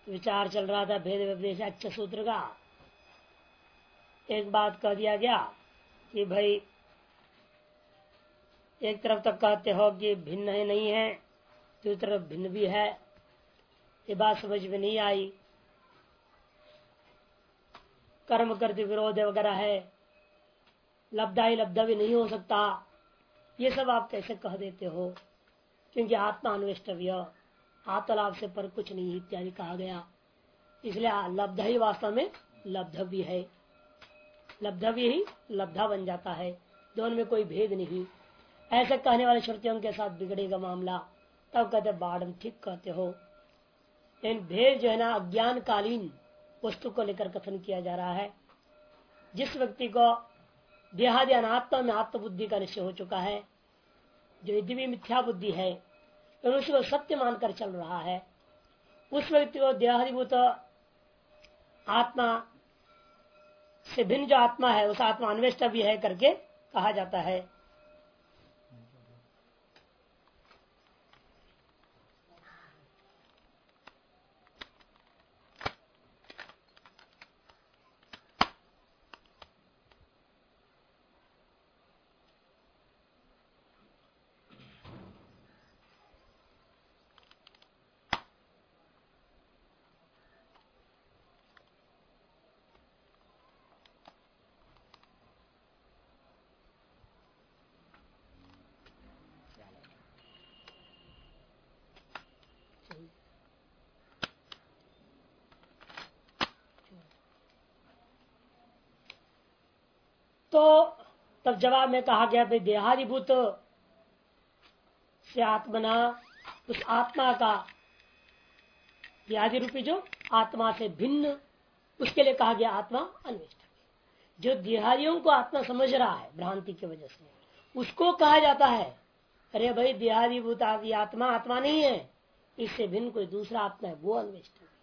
विचार चल रहा था भेद व्यपदेश अच्छे सूत्र का। एक बात कह दिया गया कि भाई एक तरफ तक कहते हो कि भिन्न है नहीं है, दूसरी तरफ भिन्न भी है। ये बात समझ में नहीं आई। कर्म करते विरोध वगैरह है, लब्धा ही लब्धा भी नहीं हो सकता, ये सब आप कैसे कह देते हो? क्योंकि आत्मा अन्वेष्टव्य, आत्मलाभ से पर कुछ नहीं इत्यादि कहा गया। इसलिए लब्ध ही वास्तव में लब्धव्य है, लब्धव्य ही लब्धा बन जाता है, दोनों में कोई भेद नहीं। ऐसे कहने वाले श्रुतियों के साथ बिगड़ेगा मामला। तब कहते बाढ़ ठीक कहते हो। लेकिन भेद जो है ना अज्ञान कालीन वस्तु को लेकर कथन किया जा रहा है। जिस व्यक्ति को देहादि अनात्मा में आत्मबुद्धि का निश्चय हो चुका है, जो यदि भी मिथ्या बुद्धि है तो उसी को सत्य मानकर चल रहा है, उस व्यक्ति को देहादिभूत आत्मा से भिन्न जो आत्मा है उस आत्मा अन्वेष्टा भी है करके कहा जाता है। तो तब जवाब में कहा गया भाई देहादिभूत से आत्मना, उस आत्मा का देहादि रूपी जो आत्मा से भिन्न, उसके लिए कहा गया आत्मा अन्वेष्ट। जो देहादियों को आत्मा समझ रहा है भ्रांति की वजह से, उसको कहा जाता है अरे भाई देहादिभूत आत्मा आत्मा नहीं है, इससे भिन्न कोई दूसरा आत्मा है, वो अन्वेष्ट है।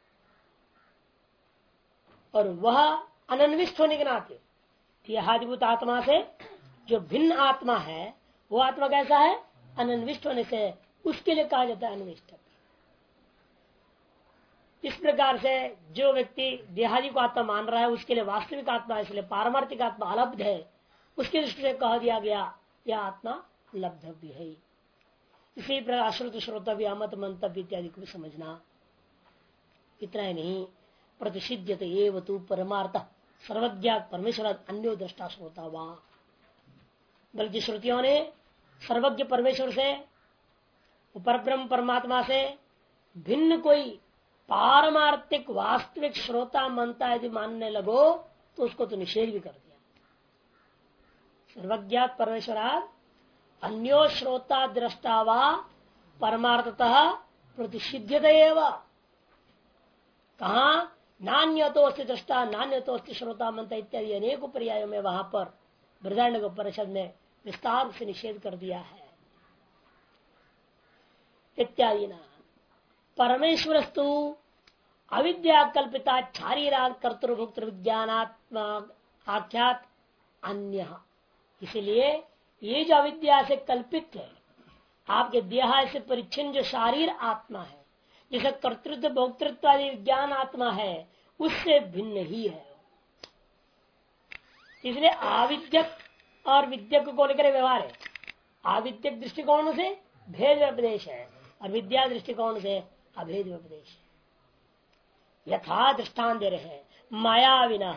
और वह अनन्विष्ट होने के नाते देहादिभूत आत्मा से जो भिन्न आत्मा है वो आत्मा कैसा है? अनन्विष्ट होने से उसके लिए कहा जाता है अन्विष्ट। इस प्रकार से जो व्यक्ति देहादि को आत्मा मान रहा है उसके लिए वास्तविक आत्मा, इसलिए पारमार्थिक आत्मा अलब्ध है, उसके दृष्टि से कह दिया गया यह आत्मा लब्धव्य है। इसी प्रकार अश्रुत श्रोतव्य अमत मंतव्य इत्यादि को भी समझना। इतना ही नहीं, प्रतिषिध्यते एव तु परमार्थ सर्वज्ञात परमेश्वर अन्यो दृष्टा श्रोता वहां, बल्कि श्रुतियों ने सर्वज्ञ परमेश्वर से, परब्रह्म परमात्मा से भिन्न कोई पारमार्थिक वास्तविक श्रोता मनता यदि मानने लगो तो उसको तो निषेध भी कर दिया। सर्वज्ञात परमेश्वरात अन्यो श्रोता दृष्टा वा परमार्थतः प्रतिषिध्यते एव। कहा नान्यतोस्ति दृष्टा नान्यतोस्ति श्रोता मनता इत्यादि अनेक पर्यायों में वहां पर बृहदारण्यक उपनिषद ने विस्तार से निषेध कर दिया है। इत्यादि ना परमेश्वरस्तु अविद्या कल्पिता शारीरात कर्तृभुक्त विज्ञानात्मा आख्यात अन्य। इसलिए ये जो अविद्या से कल्पित है, आपके देह से परिच्छिन्न जो शारीर आत्मा है, जैसे कर्तृत्व भोक्तृत्व आदि विज्ञान आत्मा है, उससे भिन्न ही है। इसलिए आविद्यक और विद्यक को लेकर व्यवहार है। आविद्यक दृष्टिकोण से भेद व्यपदेश है और विद्या दृष्टिकोण से अभेद व्यपदेश है। यथा दृष्टान दे रहे हैं मायाविनः,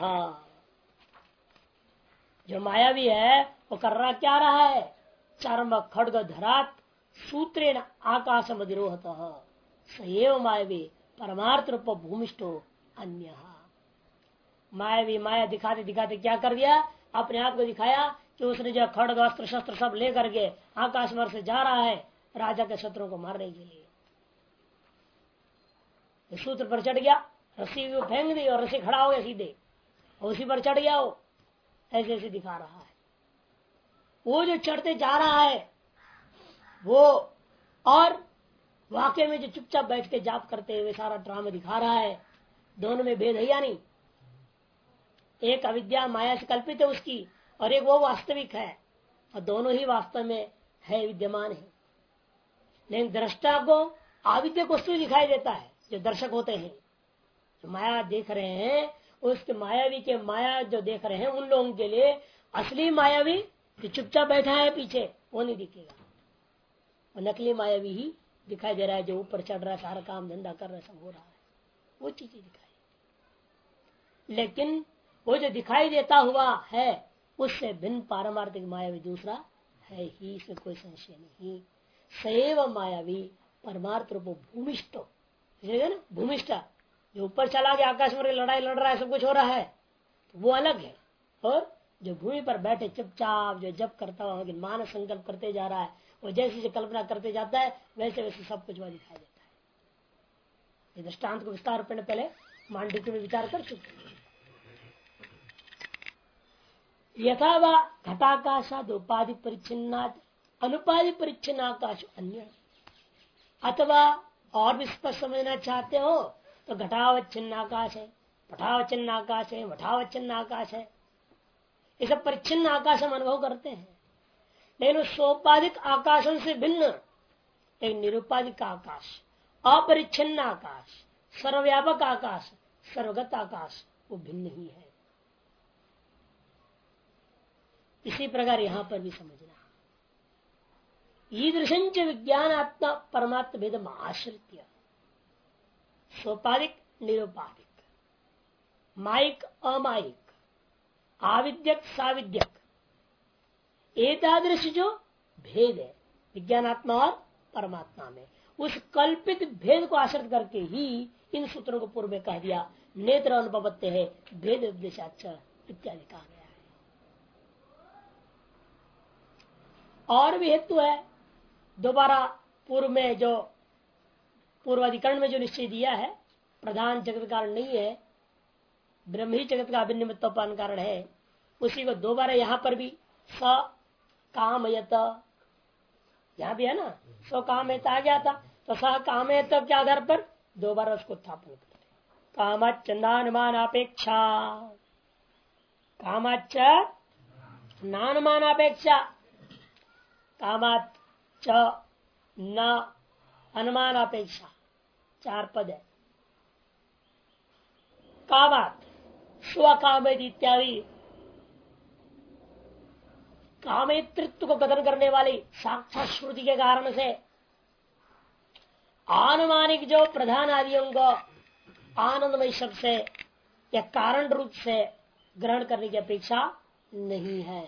जो मायावी है वो कर रहा क्या रहा है? चर्म खड्ग धरात सूत्रेण आकाश मधिरोहतः सएव मायावी परमार्थ रूप भूमिष्ठो अन्य। मायावी माया दिखाते दिखाते क्या कर दिया? अपने आप को दिखाया कि उसने जो खड्ग अस्त्र शस्त्र सब लेकर के आकाश मार्ग से जा रहा है राजा के शत्रुओं को मारने के लिए। सूत्र पर चढ़ गया, रस्सी को फेंक दी और रस्सी खड़ा हो गया सीधे, और उसी पर चढ़ गया। वो ऐसे ऐसे दिखा रहा है। वो जो चढ़ते जा रहा है वो, और वाकई में जो चुपचाप बैठ के जाप करते हुए सारा ड्रामा दिखा रहा है, दोनों में भेद है या नहीं? एक अविद्या माया से कल्पित है उसकी, और एक वो वास्तविक है, और दोनों ही वास्तव में है, विद्यमान है। लेकिन दृष्टा को आविद्यक वस्तु दिखाई देता है, जो दर्शक होते हैं, जो माया देख रहे हैं, उसके मायावी के माया जो देख रहे हैं उन लोगों के लिए असली मायावी जो चुपचाप बैठा है पीछे वो नहीं दिखेगा, वो नकली मायावी ही दिखाई दे रहा है, जो ऊपर चढ़ रहा है, सारा काम धंधा कर रहा है, सब हो रहा है, वो चीजें दिखाई। लेकिन वो जो दिखाई देता हुआ है उससे भिन्न पारमार्थिक मायावी दूसरा है ही, इसमें कोई संशय नहीं। सैव मायावी परमार्थ रूप भूमिष्ठ, ना भूमिष्ठ जो ऊपर चला गया आकाश में लड़ाई लड़ रहा है, सब कुछ हो रहा है, तो वो अलग है। और जो भूमि पर बैठे चुपचाप जो जप करता हुआ मानस संकल्प करते जा रहा है, वो जैसे जैसे कल्पना करते जाता है वैसे वैसे सब कुछ वह दिखाई देता है। ये दृष्टांत को विस्तार रूप में पहले मांडुक्य में विचार कर चुके हैं। यथा व घटाकाशाद उपाधि परिच्छिन्नाद अनुपाधि परिच्छिन्न आकाश अन्य, अथवा और भी स्पष्ट समझना चाहते हो तो घटावच्छिन्न आकाश है, पटावच्छिन्न आकाश है, मठावच्छिन्न आकाश है, ये सब परिच्छिन्न आकाश हम अनुभव करते हैं। लेकिन उस सोपाधिक आकाशों से भिन्न एक निरुपाधिक आकाश, अपरिच्छिन्न आकाश, सर्वव्यापक आकाश, सर्वगत आकाश, वो भिन्न ही है। इसी प्रकार यहां पर भी समझना, ईदृशंच विज्ञानात्मा परमात्म भेदम आश्रित्य सोपाधिक निरुपाधिक, माइक अमाइक, आविद्यक साविद्यक, एतादृश जो भेद है विज्ञानात्मा और परमात्मा में, उस कल्पित भेद को आश्रित करके ही इन सूत्रों को पूर्व में कह दिया। नेत्र अनुभवत्य है भेद उपदेशाच इत्यादि कहा गया है। और भी हेतु है, दोबारा पूर्व में जो पूर्वाधिकरण में जो निश्चय दिया है, प्रधान जगत कारण नहीं है, ब्रह्म ही जगत का अभिनिमित्तोपान कारण है, उसी को दोबारा यहां पर भी स कामयत, यहां भी है ना, सो कामयत आ गया था, तो स कामयत के आधार पर दोबारा उसको स्थापन करते। कामाच नानुमान अपेक्षा, कामाच नानुमान अपेक्षा, कामाच न अनुमान अपेक्षा, 4 पद है। कामात स्वकामित इत्यादि कामित्व को कथन करने वाली साक्षात श्रुति के कारण से आनुमानिक जो प्रधान आदियों को आनंदमय शब्द से या कारण रूप से ग्रहण करने की अपेक्षा नहीं है।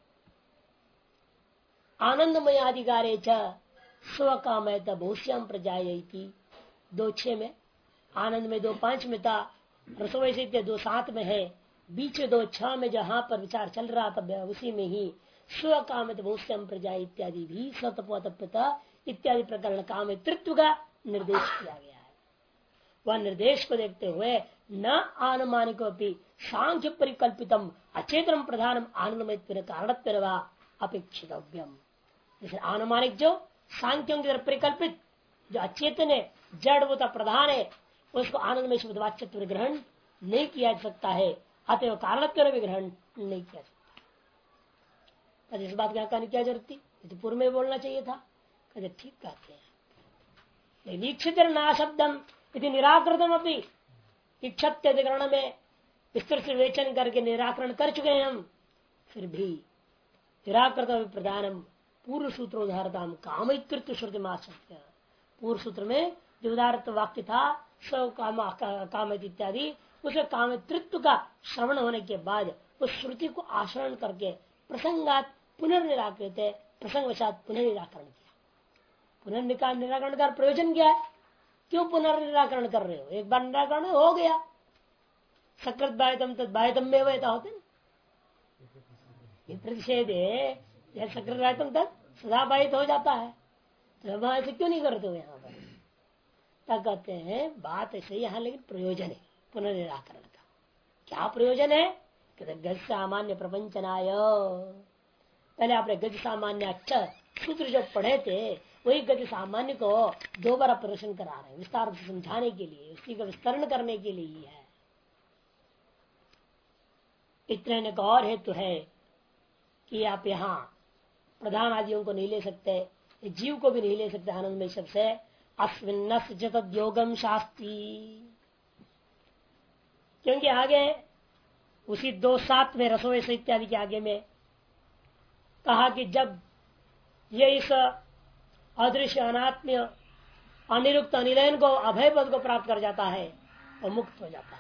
आनंदमय अधिकारे च स्वकामयत बहुश्याम प्रजायति 2:6 में, आनंद में 2:5 में था, रसोई से 2:7 में है, बीच 2:6 में जहां पर विचार चल रहा था उसी में ही स्वकामित बहुश्याम प्रजा इत्यादि भी सतपोतप्यता इत्यादि प्रकरण कामित्व का निर्देश किया गया है। वह निर्देश को देखते हुए न आनुमानिको सांख्य परिकल्पितम अचेतन प्रधानम आनंदमय कारणत्व अपेक्षितव्यम। जैसे अनुमानिक जो सांख्यों की तरफ परिकल्पित जो अचेतन है, जड़ होता प्रधान है, उसको आनंद में शब्दवाच्यत्व ग्रहण नहीं किया जा सकता है, अतएव कारणत्व भी ग्रहण नहीं किया जा सकता। इस बात क्या कहने क्या जरूरत थी, तो पूर्व में बोलना चाहिए था। कहते ठीक कहते हैं, वीक्षित ना शब्दम यदि निराकृतम अपनी इच्छत्य अधिकरण में विस्तृत से विवेचन करके निराकरण कर चुके हैं हम, फिर भी निराकृत प्रधानम पूर्व सूत्र उदाहरता कामित्व श्रुति माश्रित्य, पूर्व सूत्र में जो उदाहरण वाक्य था सब काम इत्यादि, उसे कामित्व का श्रवण होने के बाद उस श्रुति को आश्रय करके प्रसंगात पुनर्निराकृत है, प्रसंगवशात पुनर्निराकरण किया। पुनर्निराकरण का प्रयोजन क्या है, क्यों पुनर्निराकरण कर रहे हो, एक बार निराकरण हो गया, सकृत बाह्यतम तद बाह्यतम में वैसा होते ना, ये प्रतिषेध है, यह सकृत बाह्यतम तद सदा बाहित हो जाता है, तो वहां ऐसे क्यों नहीं करते हो यहाँ पर। तब कहते हैं बात ऐसे यहाँ, लेकिन प्रयोजन है पुनर्निराकरण का। क्या प्रयोजन है, कहते गज सामान्य प्रपंचनाय, पहले आपने गज सामान्य अच्छा सूत्र जो पढ़े थे वही गज सामान्य को दोबारा प्रदर्शन करा रहे हैं, विस्तार से समझाने के लिए, उसी का विस्तरण करने के लिए ही है। इतने का और हेतु है कि आप यहाँ प्रधान आदियों को नहीं ले सकते, जीव को भी नहीं ले सकते आनंदमय शब्द से, अस्मिन्नस्य तद्योगम शास्त्री। क्योंकि आगे उसी 2:7 में रसोई से इत्यादि के आगे में कहा कि जब ये इस अदृश्य अनात्म्य अनिरुक्त अनिलयन को अभय पद को प्राप्त कर जाता है और मुक्त हो जाता है।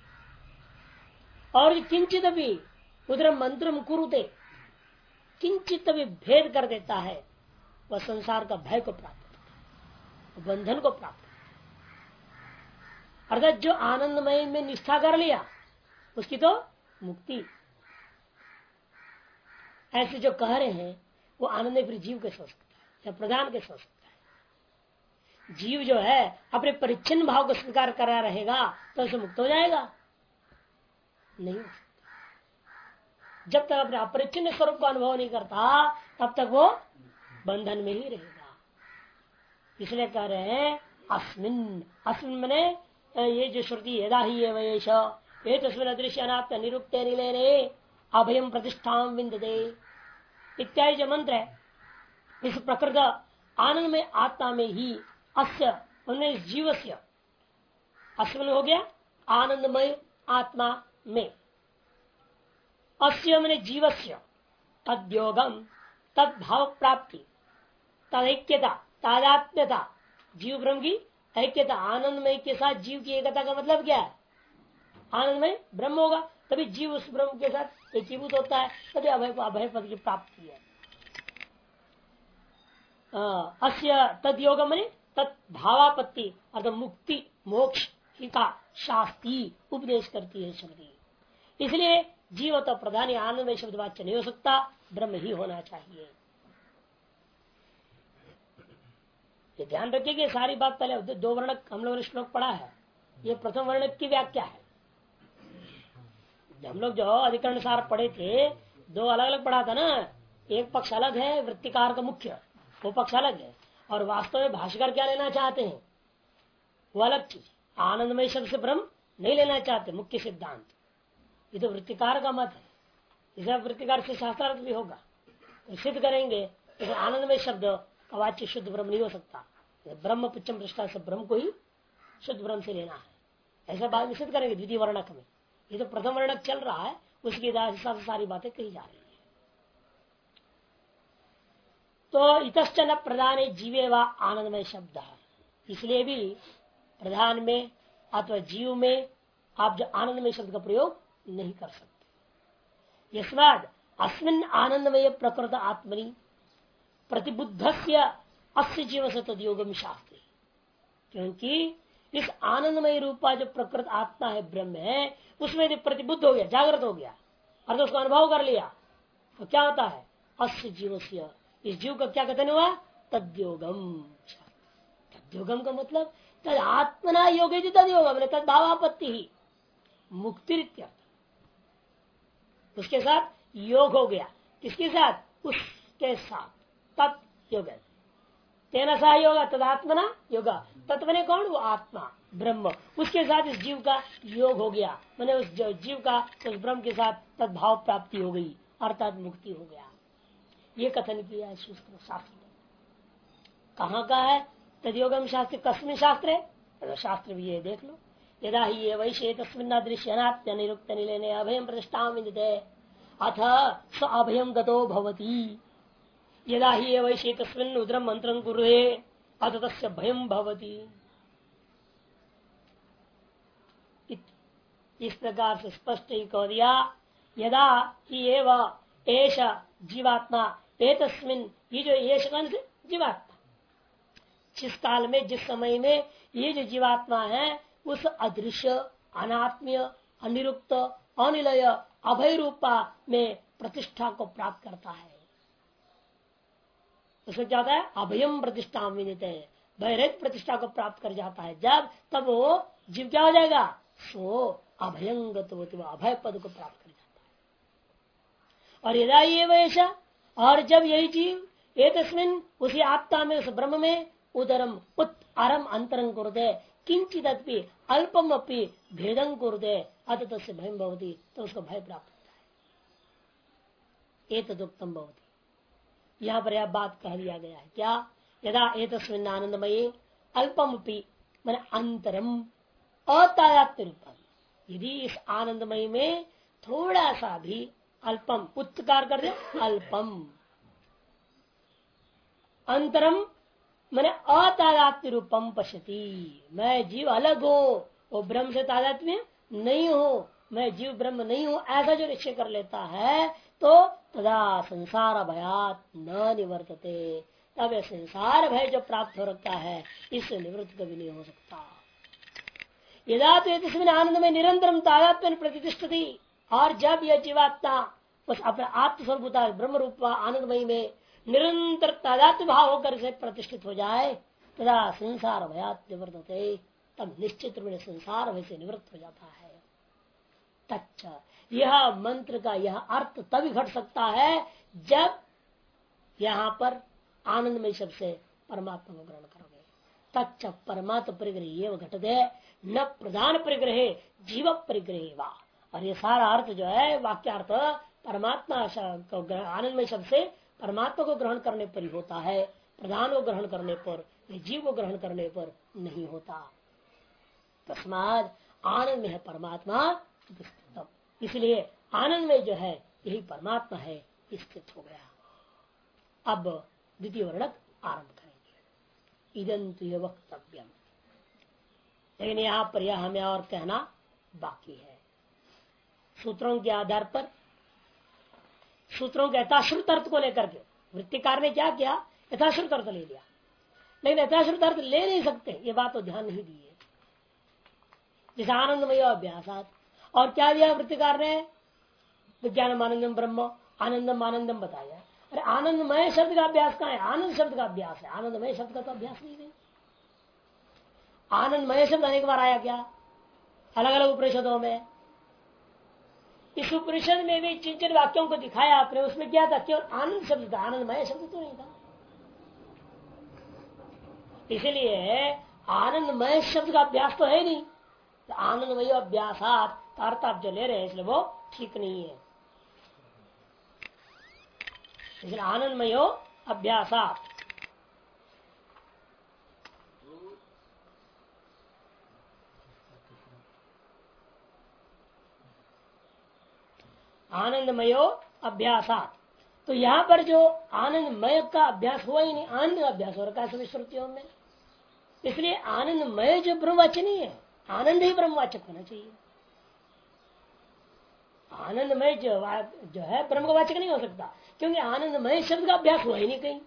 और किंचित भी उधर मंत्रम कुरुते, किंचित भी भेद कर देता है, वह संसार का भय को प्राप्त करता है, बंधन को प्राप्त करता है। अर्थात जो आनंदमय में निष्ठा कर लिया उसकी तो मुक्ति। ऐसे जो कह रहे हैं वो आनंद फिर जीव के सो सकता है या प्रधान के सो सकता है। जीव जो है अपने परिच्छिन्न भाव को स्वीकार करा रहेगा तो उसे मुक्त हो जाएगा, नहीं हो सकता। जब तक अपने अपरिच्छिन्न स्वरूप का अनुभव नहीं करता तब तक वो बंधन में ही रहेगा। इसलिए कह रहे हैं अस्मिन, अस्मिन मने ये जो श्रुति यदा ही एवेश ये तस्मिन् अदृश्य अनात्म निरुक्ते निलेने अभयम प्रतिष्ठां विन्दते इत्यादि जो मंत्र है, इस प्रकृत आनंद में आत्मा में ही अस्य उन्हें जीवस्य, अस्मिन हो गया आनंदमय आत्मा में, अस्य मैंने जीवस्य तद्योगम तद्भाव प्राप्ति तदैक्यता तादात्म्यता, जीव ब्रह्म की ऐक्यता, आनंदमय के साथ जीव की एकता का मतलब क्या है? आनंदमय ब्रह्म होगा तभी जीव उस ब्रह्म के साथ एकीभूत होता है, तभी अभय पद की प्राप्ति है। अस्य तद्योग मने तद्भावापत्ति अर्थात मुक्ति मोक्ष का शास्त्री उपदेश करती है श्रुति। इसलिए जीव तो प्रधान आनंदमय शब्द वाच्य नहीं हो सकता, ब्रह्म ही होना चाहिए। ये ध्यान रखिए कि सारी बात पहले 2 वर्णक हम लोगों ने श्लोक पढ़ा है, ये प्रथम वर्णक की व्याख्या है। हम लोग जो अधिकरण सार पढ़े थे 2 अलग अलग पढ़ा था ना, एक पक्ष अलग है वृत्तिकार का मुख्य, वो पक्ष अलग है, और वास्तव में भाष्यकार क्या लेना चाहते हैं वो अलग चीज। आनंदमय शब्द से ब्रह्म नहीं लेना चाहते मुख्य सिद्धांत, ये तो वृत्तिकार का मत है। इसे वृत्तिकार से शास्त्रार्थ भी होगा तो सिद्ध करेंगे तो आनंदमय शब्द का वाच्य शुद्ध ब्रह्म नहीं हो सकता, ब्रह्म पुच्छम दृष्टा से ब्रह्म को ही शुद्ध ब्रह्म से लेना है, ऐसा बात सिद्ध करेंगे द्वितीय वर्णक में। ये तो प्रथम वर्णक चल रहा है, उसके हिसाब से सारी बातें कही जा रही है। तो इतश्च न प्रधान जीवे व आनंदमय शब्द है, इसलिए भी प्रधान में अथवा जीव में आप जो आनंदमय शब्द का प्रयोग नहीं कर सकते। यस्माद अस्मिन् आनंदमय प्रकृत आत्मनि प्रतिबुद्धस्य अस्य जीव से तद्योगम शास्त्री, क्योंकि इस आनंदमय रूपा जो प्रकृत आत्मा है ब्रह्म है उसमें यदि प्रतिबुद्ध हो गया, जागृत हो गया और उसको अनुभव कर लिया तो क्या होता है? अस्य जीव से, इस जीव का क्या कथन हुआ? तद्योगम। तद्योगम का मतलब तद आत्मना योग तद्योगम तद भावापत्ति ही मुक्ति, उसके साथ योग हो गया। किसके साथ? उसके साथ तत्योग, तेना सा योगा तदात्मना योगा, तत्व ने कौन? वो आत्मा ब्रह्म, उसके साथ इस जीव का योग हो गया, मैंने उस जीव का उस ब्रह्म के साथ तद्भाव प्राप्ति हो गई अर्थात मुक्ति हो गया। ये कथन किया है शास्त्र में। कहाँ का है तद्योगम शास्त्र? कस्मिन शास्त्र है? शास्त्र भी ये देख लो, यदा ही ये वैश्य तस्मिन् दृश्य अनात्म्य निरुक्त निलेने अभयम प्रतिष्ठां विन्दते अथ स अभयम गतो भवति, यदा ही ये वैश्य तस्मिन् उदरम मंत्रं कुरुते अथ तस्य भयम भवति। इस प्रकार से स्पष्ट ही कह दिया, यदा ही एव एष जीवात्मा एतस्मिन्, ये जो एष कौन से? जीवात्मा। जिस काल में जिस समय में ये जो जीवात्मा है उस अदृश्य अनात्म्य अनिरुक्त अनिलय अभय रूपा में प्रतिष्ठा को प्राप्त करता है, उसमें क्या होता है? अभयम प्रतिष्ठा मिलते हैं, भयरहित प्रतिष्ठा को प्राप्त कर जाता है। जब तब वो जीव क्या हो जाएगा? सो अभयंगत अभय पद को प्राप्त कर जाता है। और यदा ये वैसा, और जब यही जीव ये तस्मिन उसी आत्मा में उस ब्रह्म में उदरम उत अरम अंतरंग कुरुते किंचित अल्पम अपनी भेदं कुरुते अत तस्य भयम भवति, तो उसको भय प्राप्त होता है। एतदुक्तम भवति, यहाँ पर यह बात कह दिया गया है क्या? यदा एतस्मिन् आनंदमयी अल्पमपि मैंने अंतरम अतादात्म्य रूपम। यदि इस आनंदमय में थोड़ा सा भी अल्पम उत्कार कर दे, अल्पम अंतरम मैंने अतादात्म्य रूपम पश्यति, मैं जीव अलग हो, वो ब्रह्म से तादात्म्य नहीं हो, मैं जीव ब्रह्म नहीं हूं, ऐसा जो निश्चय कर लेता है तो तदा संसार भयात न निवर्तते, तब यह संसार भय जो प्राप्त हो रखता है इससे निवृत्त कभी नहीं हो सकता। यदा तो इसमें आनंद में निरंतरम तादात्म्य प्रतिष्ठति, और जब यह जीवात्मा उस अपने आत्मस्वरूपता ब्रह्म रूप आनंदमय में निरंतर तादात्म्य भाव होकर से प्रतिष्ठित हो जाए, तदा संसार भयात निवर्तते, तब निश्चित रूप में संसार भय से निवृत्त हो जाता है। तच्च यह मंत्र का यह अर्थ तभी घट सकता है जब यहाँ पर आनंदमय शब्द से परमात्मा को ग्रहण करोगे। तच्च परमात्मा परिग्रह ये घटते न प्रधान परिग्रह जीव परिग्रह वा, और ये सारा अर्थ जो है वाक्यार्थ परमात्मा आनंदमय शब्द से परमात्मा को ग्रहण करने पर ही होता है, प्रधान को ग्रहण करने पर, जीव को ग्रहण करने पर नहीं होता। तस्माद आनंद में है परमात्मा, इसलिए आनंद में जो है यही परमात्मा है, स्थित हो गया। अब द्वितीय वर्णक आरंभ करेंगे। इदंतु ये वक्तव्यम, लेकिन यहाँ पर यह हमें और कहना बाकी है। सूत्रों के आधार पर, सूत्रों के यथाश्रुत अर्थ को लेकर के वृत्तिकार ने क्या किया, यथाश्रुत अर्थ ले लिया, लेकिन यथाश्रुत अर्थ ले नहीं सकते, ये बात तो ध्यान नहीं दी है। जैसे आनंदमय अभ्यासात, और क्या दिया वृत्तिकार ने, विज्ञानम आनंदम ब्रह्म आनंदम आनंदम बताया। अरे आनंदमय शब्द का अभ्यास कहाँ है, आनंद शब्द का अभ्यास है, आनंदमय शब्द का तो अभ्यास नहीं है। आनंदमय शब्द अनेक बार आया क्या अलग अलग उपनिषदों में, इस उपनिषद में भी जिन जिन वाक्यों को दिखाया आपने उसमें क्या था, केवल आनंद शब्द था, आनंदमय शब्द तो नहीं था। इसलिए आनंदमय शब्द का अभ्यास तो है नहीं, तो आनंदमय अभ्यासात अर्थ आप जो ले रहे हैं इसलिए वो ठीक नहीं है। इसलिए आनंदमयो अभ्यासात, आनंदमयो अभ्यासात, तो यहाँ पर जो आनंदमय का अभ्यास हुआ ही नहीं, आनंद का अभ्यास हो रखा है सभी श्रुतियों में। इसलिए आनंदमय जो ब्रह्मवाचक नहीं है, आनंद ही ब्रह्मवाचक होना चाहिए। आनंदमय जो है ब्रह्म का वाचक नहीं हो सकता, क्योंकि आनंदमय शब्द का अभ्यास हुआ ही नहीं कहीं।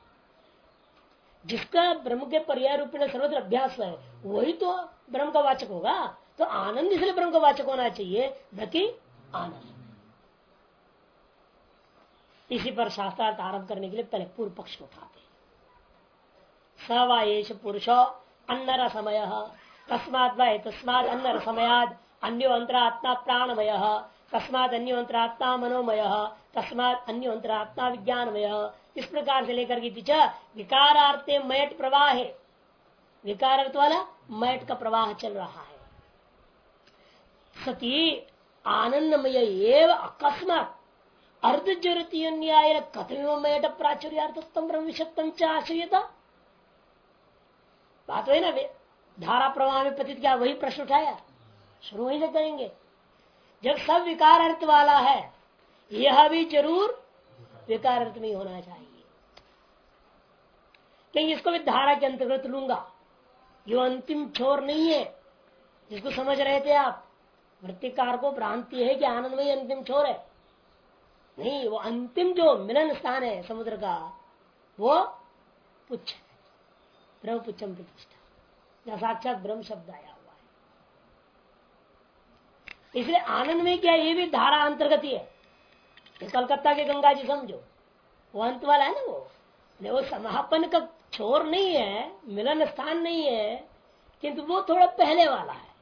जिसका ब्रह्म के पर्याय रूप में सर्वत्र अभ्यास है वही तो ब्रह्म का वाचक होगा। तो आनंद इसलिए ब्रह्म का वाचक होना चाहिए, न कि आनंद। इसी पर शास्त्रार्थ आरंभ करने के लिए पहले पूर्व पक्ष उठाते, सवायेश पुरुषो अन्नर समय तस्माद वै तस्माद अन्नर समयाद अन्यो अंतरात्मा प्राणमय तस्माद अन्यो अंतरात्मा मनोमय तस्माद अन्यो अंतरात्मा विज्ञानमय। इस प्रकार से लेकर के पीछे विकारार्थे मयट प्रवाह है, विकार अर्थ वाला मयट का प्रवाह चल रहा है। सती आनंदमय एवं अकस्मात अर्धज्वरती न्याय कथम मयट प्राचुर्यार्थम ब्रह्म विषत्तम च आश्रयता। बात है ना, धारा प्रवाह में पतित क्या वही प्रश्न उठाया, शुरू वहीं से करेंगे। जब सब विकार अर्थ वाला है, यह भी जरूर विकार अर्थ में होना चाहिए, लेकिन इसको भी धारा के अंतर्गत लूंगा। यो अंतिम छोर नहीं है जिसको समझ रहे थे आप। वृत्तिकार को भ्रांति है कि आनंदमय अंतिम छोर है, नहीं, वो अंतिम जो मिलन स्थान है समुद्र का वो पुच्छ है, ब्रह्म पुच्छम प्रतिष्ठा, जहाँ साक्षात ब्रह्म शब्द आया हुआ है। इसलिए आनंद में क्या, ये भी धारा अंतर्गत ही है। कलकत्ता के गंगा जी समझो, वो अंत वाला है ना, वो समापन का छोर नहीं है, मिलन स्थान नहीं है, किंतु वो थोड़ा पहले वाला है।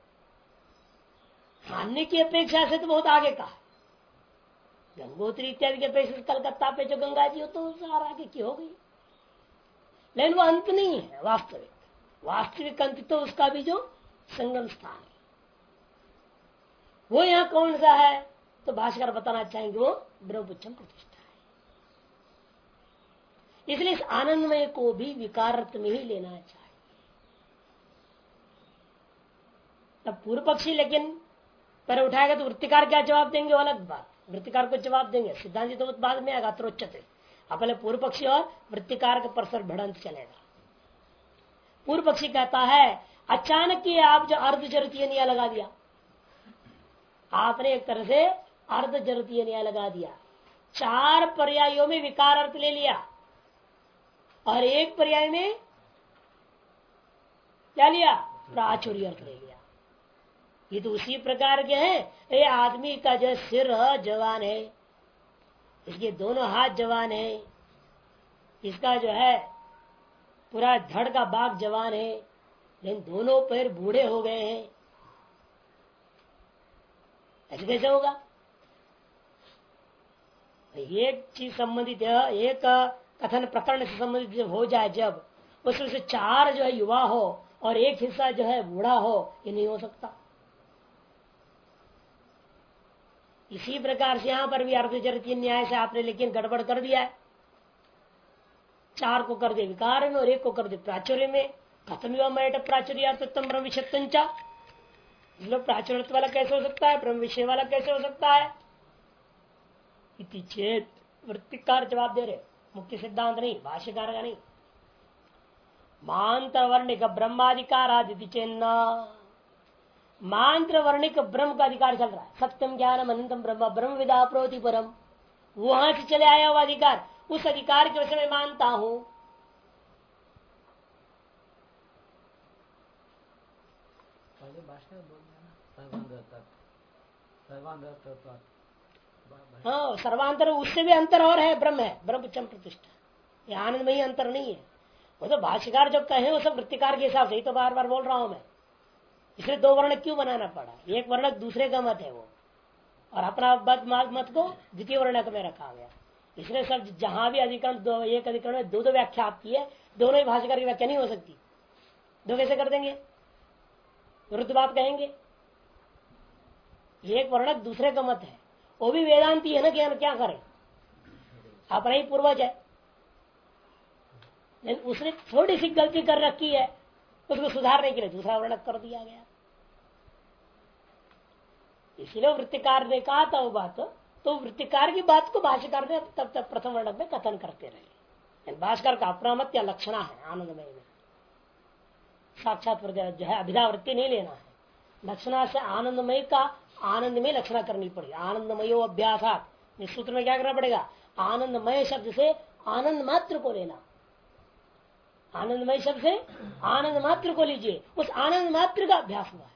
अन्य की अपेक्षा से तो बहुत आगे का है। गंगोत्री इत्यादि के अपेक्षा कलकत्ता पे जो गंगा जी हो तो सारा आगे की हो गई, लेकिन वो अंत नहीं है। वास्तविक अंत तो उसका भी जो संगम स्थान है वो यहाँ कौन सा है, तो भाष्यकार बताना चाहेंगे वो ब्रह्मपुच्छम प्रतिष्ठा है। इसलिए इस आनंदमय को भी विकारर्थ में ही लेना चाहिए। तब पूर्व पक्षी लेकिन पर उठाएगा तो वृत्तिकार क्या जवाब देंगे, वो अलग बात। वृत्तिकार को जवाब देंगे, सिद्धांत तो बाद में आएगा। अत्रोच्चते पहले पूर्व पक्षी और वृत्तिकार के परस्पर भिड़ंत चलेगा। पूर्व पक्षी कहता है अचानक ही आप जो अर्ध जरूरतीय न्याय लगा दिया, आपने एक तरह से अर्ध जरूरतीय न्याय लगा दिया। 4 पर्यायों में विकार अर्थ ले लिया और एक पर्याय में क्या लिया, प्राचुर्य अर्थ ले लिया। ये तो उसी प्रकार के हैं। ये आदमी का जो सिर जवान है, इसके दोनों हाथ जवान है, इसका जो है पूरा धड़ का बाग जवान है, लेकिन दोनों पैर बूढ़े हो गए हैं, ऐसे कैसे होगा। एक चीज संबंधित है, एक कथन प्रकरण से संबंधित जब हो जाए, जब उसमें से 4 जो है युवा हो और एक हिस्सा जो है बूढ़ा हो, ये नहीं हो सकता। इसी प्रकार से यहां पर भी अर्धचरितीय न्याय से आपने लेकिन गड़बड़ कर दिया है। 4 को कर दे विकार में और 1 को कर दे प्राचुर्य में। कथम युवा मैट प्राचुर्यार्थम ब्रह्म विषयत्वंचा, मतलब प्राचुर्य वाला कैसे हो सकता है, ब्रह्म विषय वाला कैसे हो सकता है। इति चेत वृत्तिकार जवाब दे रहे, मुख्य सिद्धांत नहीं, भाष्यकार का नहीं। मांत्र वर्णिक ब्रह्माधिकार आदि चेन्ना, मांत्र वर्णिक ब्रह्म का अधिकार चल रहा है। सत्यम ज्ञानम अनंतम ब्रह्म ब्रह्म विदा प्रोति परम, वहां से चले आया हुआ अधिकार, उस अधिकार के विषय में मानता हूं। हाँ, सर्वांतर उससे भी अंतर और है, ब्रह्म है, ब्रह्म चम प्रतिष्ठा, ये आनंद में ही अंतर नहीं है। वो तो भाष्यकार जो कहे वो सब वृत्तिकार के हिसाब से ही तो बार बार बोल रहा हूं मैं। इसलिए 2 वर्ण क्यों बनाना पड़ा, एक वर्ण दूसरे का मत है वो, और अपना मत को द्वितीय वर्ण में रखा गया। इसलिए सब जहां भी अधिकरण एक अधिकरण में 2 व्याख्या आपकी है, दोनों ही भाष्यकार की व्याख्या नहीं हो सकती। 2 कैसे कर देंगे, विरुद्ध बात कहेंगे। एक वर्ण दूसरे का मत है, वो भी वेदांती है ना, क्या करें, अपना ही पूर्वज है, लेकिन उसने थोड़ी सी गलती कर रखी है, उसको सुधारने के लिए दूसरा वर्ण कर दिया गया। इसीलिए वृत्तिकार ने कहा था वो बात, तो वृत्तिकार की बात को भाष्यकार ने तब तक प्रथम वर्ण में कथन करते रहे। भाष्यकार का अपना मत या लक्षणा है आनंदमय में, साक्षात जो है अभिधावृत्ति नहीं लेना है, लक्षणा से आनंदमय का आनंद में लक्षणा करनी पड़ेगी। आनंदमयो अभ्यासात, इस सूत्र में क्या करना पड़ेगा, आनंदमय शब्द से आनंद मात्र को लेना। आनंदमय शब्द से आनंद मात्र को लीजिए, उस आनंद मात्र का अभ्यास हुआ है,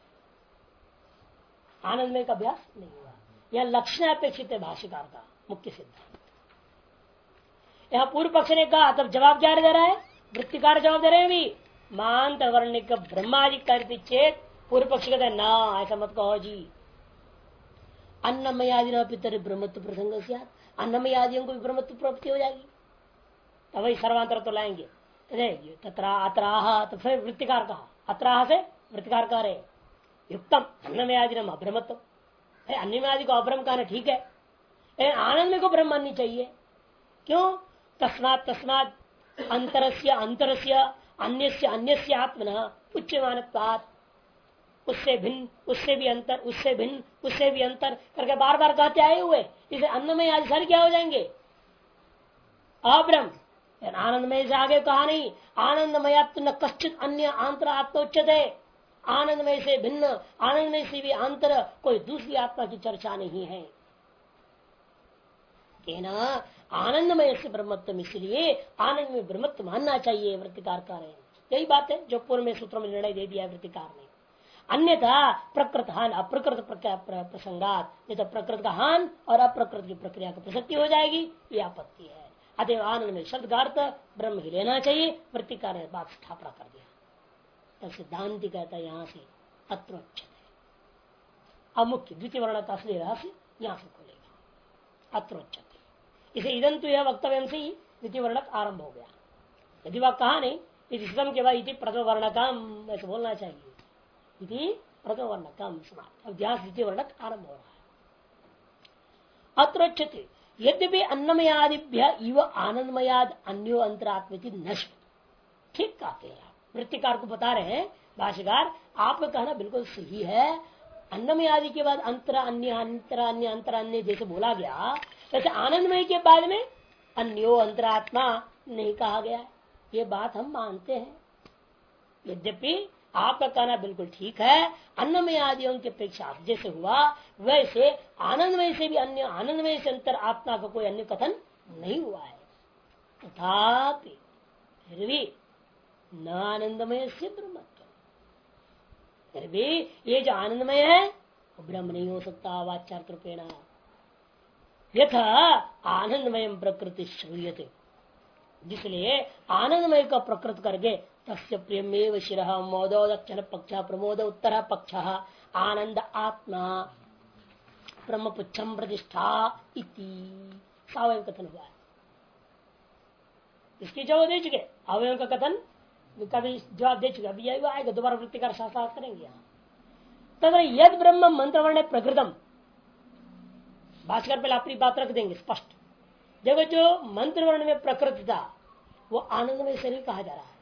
आनंदमय का अभ्यास नहीं हुआ। यह लक्षण अपेक्षित है भाष्यकार का मुख्य सिद्धांत। यहां पूर्व पक्ष ने कहा, तब जवाब क्या दे रहा है, वृत्तिकार जवाब दे रहे हैं भी, मांत वर्णिक ब्रह्माधिकार चेत, पूर्व पक्ष कहते हैं ना, ऐसा मत कहो जी। अन्नमयादि न पितर ब्रह्मत्व प्रसंग से, अन्नमयादियों को भी ब्रह्मत्व प्राप्ति हो जाएगी, तब वही सर्वांतर तो लाएंगे। तत्रा अत्राह, तो फिर वृत्तिकार कहा, अत्राह से वृत्तिकार कह रहे युक्तम अन्नमयादि न अब्रह्मत्व, अन्नमयादि को अब्रह्म कहना ठीक है, आनंद में को ब्रह्म माननी चाहिए। क्यों, तस्मात अंतरस्य अन्यस्य आत्मना उच्चमानत्वात्, उससे भिन्न, उससे भी अंतर, उससे भिन्न, उससे भी अंतर करके बार बार कहते आए हुए, इसे अन्नमय आदि सारे क्या हो जाएंगे, अब्रह्म। आनंदमय से आगे कहा नहीं, आनंदमयात्म न कश्चित अन्य आंतर आत्मोच्चते, आनंदमय से भिन्न, आनंदमय से भी अंतर कोई दूसरी आत्मा की चर्चा नहीं है। आनंदमय से ब्रह्मत्व, इसलिए आनंद में ब्रह्मत्व मानना चाहिए, वृत्तिकार कह रहे हैं। यही बात है जो पूर्व में सूत्रों में निर्णय दे दिया वृत्तिकार ने। अन्यथा प्रकृत हान अप्रकृत प्रसंगात, नहीं तो प्रकृत का हान और अप्रकृत की प्रक्रिया की प्रसक्ति हो जाएगी, ये आपत्ति है। अतएव आनंद में शब्द का अर्थ ब्रह्म ही लेना चाहिए, वृत्तिकार ने बात स्थापना कर दिया। तब सिद्धांति कहता है यहां से अत्रोच्चते, अमुख्य द्वितीय वर्ण का असली रहस्य यहां से खोलेगा, अत्रोच्चते। इसे इदं तो यह वक्तव्य से ही द्वितीय वर्णक आरंभ हो गया। यदि वह कहा नहीं, इस के बाद इति प्रथम वर्णकम ऐसे बोलना चाहिए, इति प्रथम वर्णकम समाप्त। अब ध्यान द्वितीय वर्णक आरंभ हो रहा है। अत्रोच्चते यद्यपि अन्नमयादिभ्य इव आनंदमयाद अन्यो अंतरात्म नष्ट, ठीक कहते हैं आप, वृत्तिकार को बता रहे हैं भाष्यकार, आपका कहना बिल्कुल सही है। अन्नमय आदि के बाद अंतर अन्य अंतर अन्य अंतर अन्य जैसे बोला गया, वैसे आनंदमय के बाद में अन्यो अंतरात्मा नहीं कहा गया है। ये बात हम मानते हैं। यद्यपि आपका कहना बिल्कुल ठीक है, अन्नमय आदियों की अपेक्षा जैसे हुआ वैसे आनंदमय से भी अन्य, आनंदमय से अंतर आत्मा का कोई अन्य कथन नहीं हुआ है। तथापि फिर भी न आनंदमय से ब्रह्मत्व, फिर भी ये जो आनंदमय है वो ब्रह्म नहीं हो सकता वाच्यार्थ रूपेण। यथा आनंदमय प्रकृति श्रूयते, जिसलिए आनंदमय का प्रकृत करके तस्य प्रियमेव शिरः मोदो दक्षिण पक्ष प्रमोद उत्तर पक्ष आनंद आत्मा ब्रह्म पुच्छम प्रतिष्ठा इति सावयव कथन हुआ है। इसकी जवाब दे चुके, अवयव का कथन कभी जवाब दे चुके, अभी यही आएगा, दोबारा वृत्तिकार शास्त्र करेंगे यहाँ। तथा यद ब्रह्म मंत्रवर्ण प्रकृतम, भास्कर पहले अपनी बात रख देंगे स्पष्ट। जब जो मंत्रवर्ण में प्रकृति था वो आनंदमय से नहीं कहा जा रहा है,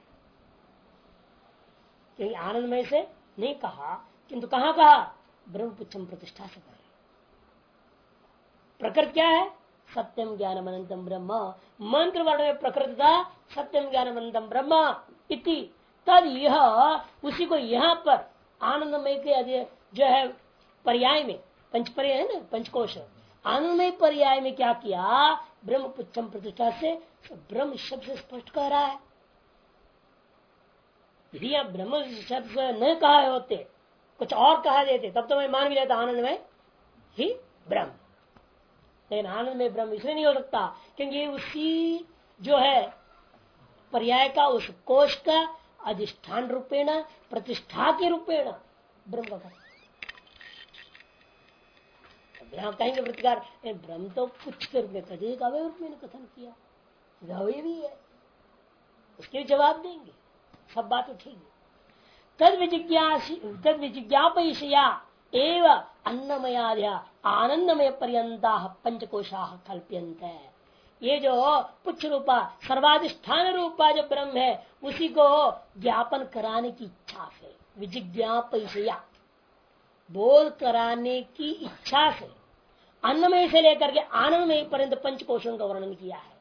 क्योंकि आनंदमय से नहीं कहा, किंतु कहा कहा ब्रह्म पुच्छम प्रतिष्ठा से कहे। प्रकृति क्या है? सत्यम ज्ञानम अनंतम ब्रह्म। मंत्र वर्ण में प्रकृति था सत्यम ज्ञानम अनंतम ब्रह्म इति, तद यह उसी को यहाँ पर आनंदमय के जो है पर्याय में, पंच पर्याय है ना, पंचकोश, आनंदमय पर्याय में क्या किया? ब्रह्म पुच्छम प्रतिष्ठा से ब्रह्म शब्द से स्पष्ट कह रहा है। यदि आप ब्रह्म शब्द से न कहा होते, कुछ और कहा देते, तब तो मैं मान भी लेता आनंदमय ही ब्रह्म। लेकिन आनंदमय ब्रह्म इसलिए नहीं हो सकता क्योंकि उसी जो है पर्याय का, उस कोश का अधिष्ठान रूपेण, प्रतिष्ठा के रूपेण ब्रह्म का। यहाँ कहेंगे वृत्तिकार ब्रह्म तो कुछ के रूप में कभी अवयव रूप में कथन किया, अवयवी है, उसके जवाब देंगे, सब बात उठेगी। तद विजिज्ञापयिषया एव अन्नमयाद्या आनंदमय पर्यंता पंचकोशा कल्प्यन्ते। ये जो पुच्छ रूपा सर्वाधिष्ठान रूपा जो ब्रह्म है उसी को ज्ञापन कराने की इच्छा से, विजिज्ञापयिषया बोध कराने की इच्छा से अन्नमय से लेकर के आनंदमय पर्यंत पंचकोशों का वर्णन किया है।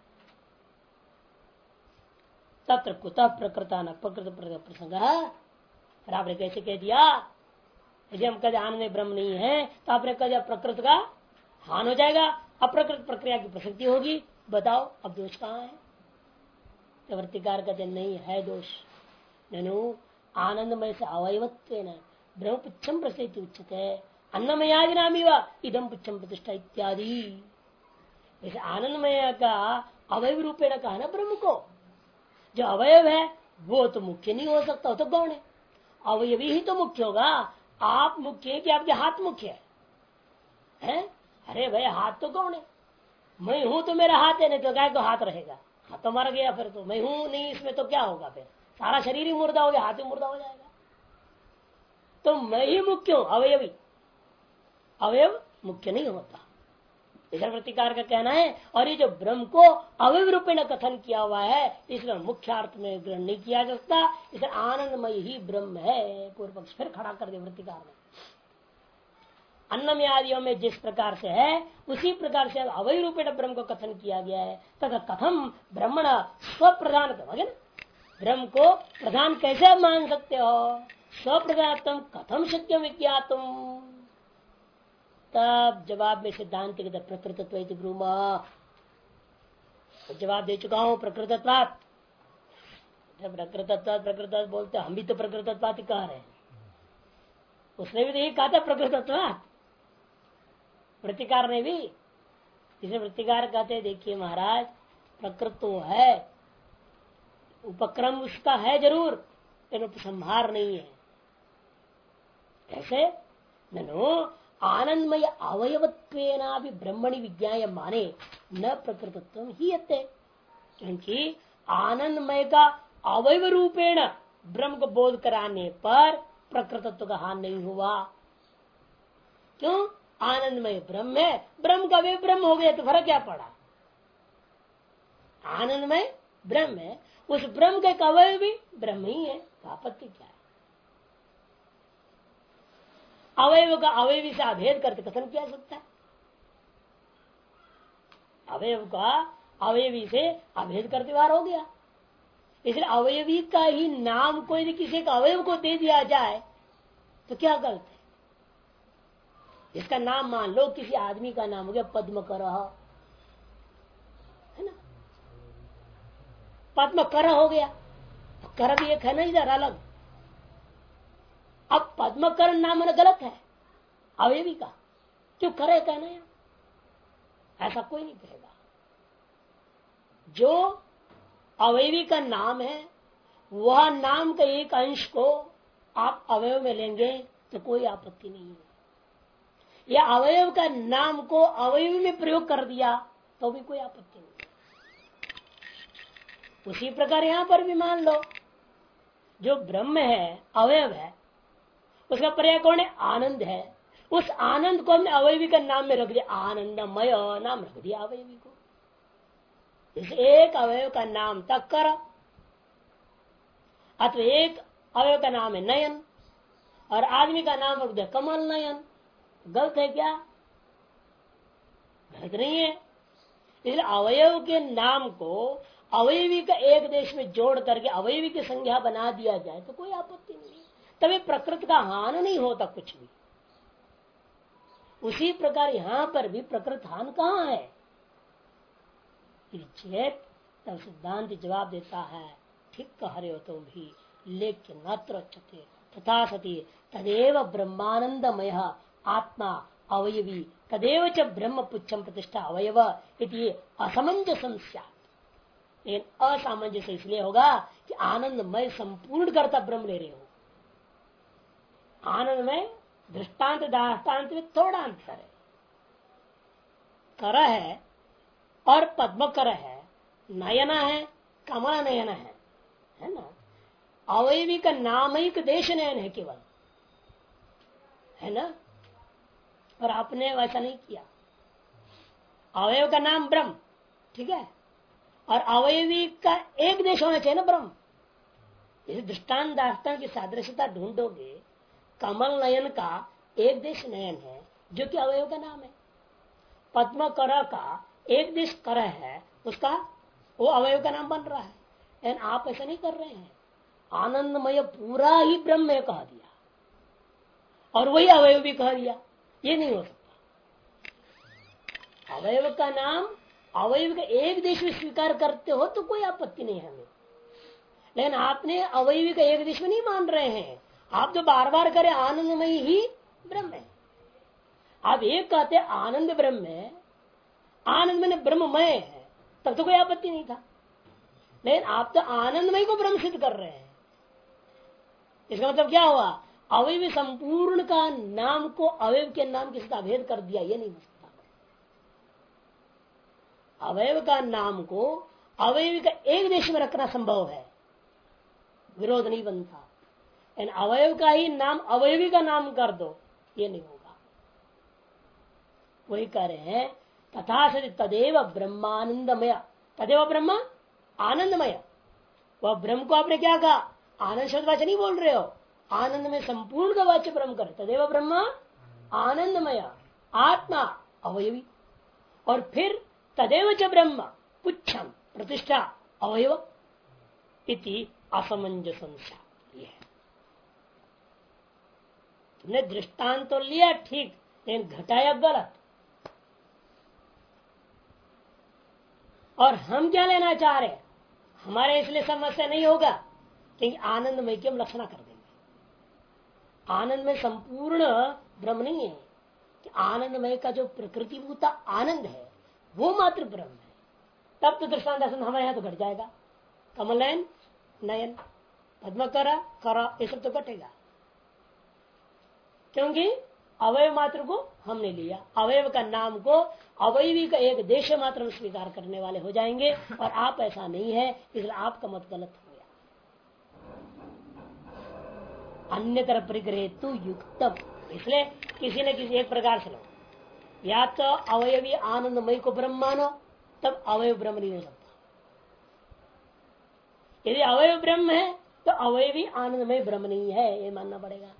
तत्र कुतः प्रकृता न प्रकृत प्रसंग, आपने कैसे कह दिया? यदि हम कहते आनंद में ब्रह्म नहीं है तो आपने कह दिया प्रकृति का हान हो जाएगा, अप्रकृत प्रक्रिया की प्रसक्ति होगी। बताओ अब दोष कहाँ है? तो वृत्तिकार कहते नहीं है दोष। ननु आनंदमय से अवयवत्व ब्रह्म पुच्छम प्रसिद्धि उच्चते अन्नमयादि नामी व इदम पुच्छम प्रतिष्ठा इत्यादि। जैसे आनंदमय का अवयव रूपेण कहा ना ब्रह्म को, जो अवयव है वो तो मुख्य नहीं हो सकता, तो गौण है। अवयवी ही तो मुख्य होगा। आप मुख्य है कि आपके हाथ मुख्य है? अरे भाई हाथ तो कौन है? मैं हूं तो मेरा हाथ है, नहीं तो गाय को हाथ रहेगा। हाथ तो मर गया, फिर तो मैं हूं नहीं इसमें तो क्या होगा? फिर सारा शरीर ही मुर्दा हो गया, हाथ ही मुर्दा हो जाएगा। तो मैं ही मुख्य हूं, अवयवी अवयव मुख्य नहीं होता, इधर प्रतिकार का कहना है। और ये जो ब्रह्म को अवयव रूपेण कथन किया हुआ है इसलिए मुख्य अर्थ में ग्रहण नहीं किया जा सकता, इसे आनंदमय ही ब्रह्म है। पूर्व पक्ष फिर खड़ा कर दिया वृत्तिकार ने। अन्नमय आदियों में जिस प्रकार से है उसी प्रकार से अवयव रूपेण ब्रह्म को कथन किया गया है। तथा कथम ब्रह्मण स्वप्रधान, ब्रह्म को प्रधान कैसे मान सकते हो? स्वप्रधानत्म कथम शक्य विज्ञातुम। तब जवाब में सिद्धांत के प्रकृतत्व ब्रूमा, जवाब दे चुका हूं प्रकृतत्वात्। प्रकृतत्व बोलते हम भी तो प्रकृतत्वात् ही कह रहे हैं, उसने भी तो यही कहा था प्रकृतत्वात्, वृत्तिकार ने भी। इसे वृत्तिकार कहते देखिए महाराज प्रकृत तो है, उपक्रम उसका है जरूर, लेकिन उपसंहार नहीं है। कैसे? ननु आनंदमय अवयवत्वेना भी ब्रह्मणि विज्ञाय माने न प्रकृतत्व ही यते, क्योंकि आनंदमय का अवयव रूपेण ब्रह्म को बोध कराने पर प्रकृतत्व का हान नहीं हुआ। क्यों? आनंदमय ब्रह्म है, ब्रह्म का वे ब्रह्म हो गया तो फर्क क्या पड़ा? आनंदमय ब्रह्म है, उस ब्रह्म का एक अवयव भी ब्रह्म ही है, तो आपत्ति क्या है? अवयव का अवयवी से अभेद करके कथन किया जा सकता है। अवयव का अवयवी से अभेद करते बार हो गया। इसलिए अवयवी का ही नाम को यदि किसी का अवयव को दे दिया जाए तो क्या गलत है? इसका नाम मान लो किसी आदमी का नाम हो गया पद्मकर, है ना? पद्मकर हो गया, कर भी एक है ना इधर अलग। अब पद्मकर नाम गलत है अवयवी का, क्यों करे कहना है? ऐसा कोई नहीं कहेगा। जो अवयवी का नाम है वह नाम का एक अंश को आप अवयव में लेंगे तो कोई आपत्ति नहीं है। या अवयव का नाम को अवयवी में प्रयोग कर दिया तो भी कोई आपत्ति नहीं है। उसी प्रकार यहां पर भी मान लो जो ब्रह्म है अवयव है, उसका पर्याय कौन है? आनंद है। उस आनंद को हमने अवयवी का नाम में रख दिया, आनंदमय नाम रख दिया अवयवी को। इस एक अवयव का नाम तक कर, अथवा एक अवयव का नाम है नयन और आदमी का नाम रख दिया कमल नयन। गलत है क्या? गलत नहीं है। इसलिए अवयव के नाम को अवयवी का एक देश में जोड़ करके अवयवी की संज्ञा बना दिया जाए तो कोई आपत्ति नहीं है। तभी प्रकृति का हान नहीं होता कुछ भी। उसी प्रकार यहां पर भी प्रकृति हान कहां है? चेत तब सिद्धांत जवाब देता है ठीक कह रहे हो तुम भी, लेकिन अत्र तथा सती तदेव ब्रह्मानंदमय आत्मा अवयवी तदेव च ब्रह्म पुच्छम प्रतिष्ठा अवयव इति असमंजसम स्यात्। लेकिन असामंजस्य इसलिए होगा कि आनंदमय संपूर्ण करता ब्रह्म ले रहे हो। आनंदमय दृष्टांत दाष्टान्त में थोड़ा अंतर है। कर है और पद्म कर है, नयना है, कमला नयना है ना? अवयवी का नाम ही देश नयन है केवल, है ना? और आपने वैसा नहीं किया। अवयव का नाम ब्रह्म, ठीक है, और अवयवी का एक देश होना चाहिए ना ब्रह्म। इस दृष्टांत दाष्टान की सादृश्यता ढूंढोगे, कमल नयन का एक देश नयन है जो कि अवयव का नाम है। पद्म कर का एक देश कर है, उसका वो अवयव का नाम बन रहा है। लेकिन आप ऐसा नहीं कर रहे हैं। आनंदमय पूरा ही ब्रह्म कह दिया और वही अवयव भी कह दिया, ये नहीं हो सकता। अवयव का नाम अवयव का एक देश में स्वीकार करते हो तो कोई आपत्ति नहीं है हमें। लेकिन आपने अवयवी का एक देश में नहीं मान रहे हैं। आप तो बार बार करें आनंदमय ही ब्रह्म है। आप एक कहते आनंद ब्रह्म है, आनंद में ब्रह्ममय है, तब तो कोई आपत्ति नहीं था। लेकिन आप तो आनंदमय को ब्रह्म सिद्ध कर रहे हैं। इसका मतलब क्या हुआ? अवयव संपूर्ण का नाम को अवयव के नाम के साथ अभेद कर दिया, ये नहीं हो सकता। अवयव का नाम को अवयवी का एक देश में रखना संभव है, विरोध नहीं बनता। अवयव का ही नाम अवयवी का नाम कर दो, ये नहीं होगा। वही कह रहे हैं तथा सति तदेव ब्रह्मानंदमय, तदेव ब्रह्म आनंदमय। वह ब्रह्म को आपने क्या कहा? आनंद शब्द वाच्य नहीं बोल रहे हो, आनंद में संपूर्ण का वाच्य ब्रह्म कर। तदेव ब्रह्म आनंदमय आत्मा अवयवी, और फिर तदेव च ब्रह्म पुच्छम प्रतिष्ठा अवयव इति असमंजसम। तुमने दृष्टांत तो लिया ठीक, लेकिन घटाया गलत। और हम क्या लेना चाह रहे? हमारे इसलिए समस्या नहीं होगा क्योंकि आनंदमय की हम लक्षणा कर देंगे। आनंद में संपूर्ण ब्रह्म नहीं है कि आनंदमय का जो प्रकृतिभूता आनंद है वो मात्र ब्रह्म है। तब तो दृष्टांत हमारे यहाँ तो घट जाएगा। कमलनयन नयन, पद्म करा ये सब तो घटेगा, क्योंकि अवयव मात्र को हमने लिया। अवयव का नाम को अवयवी का एक देश मात्र में स्वीकार करने वाले हो जाएंगे, और आप ऐसा नहीं है, इसलिए आपका मत गलत हो गया। अन्य तरह परिग्रह तो युक्तम, इसलिए किसी न किसी एक प्रकार से लो, या तो अवयवी आनंदमय को ब्रह्म मानो, तब अवयव ब्रह्म नहीं हो सकता। यदि अवयव ब्रह्म है तो अवयवी आनंदमय ब्रह्म नहीं है, ये मानना पड़ेगा।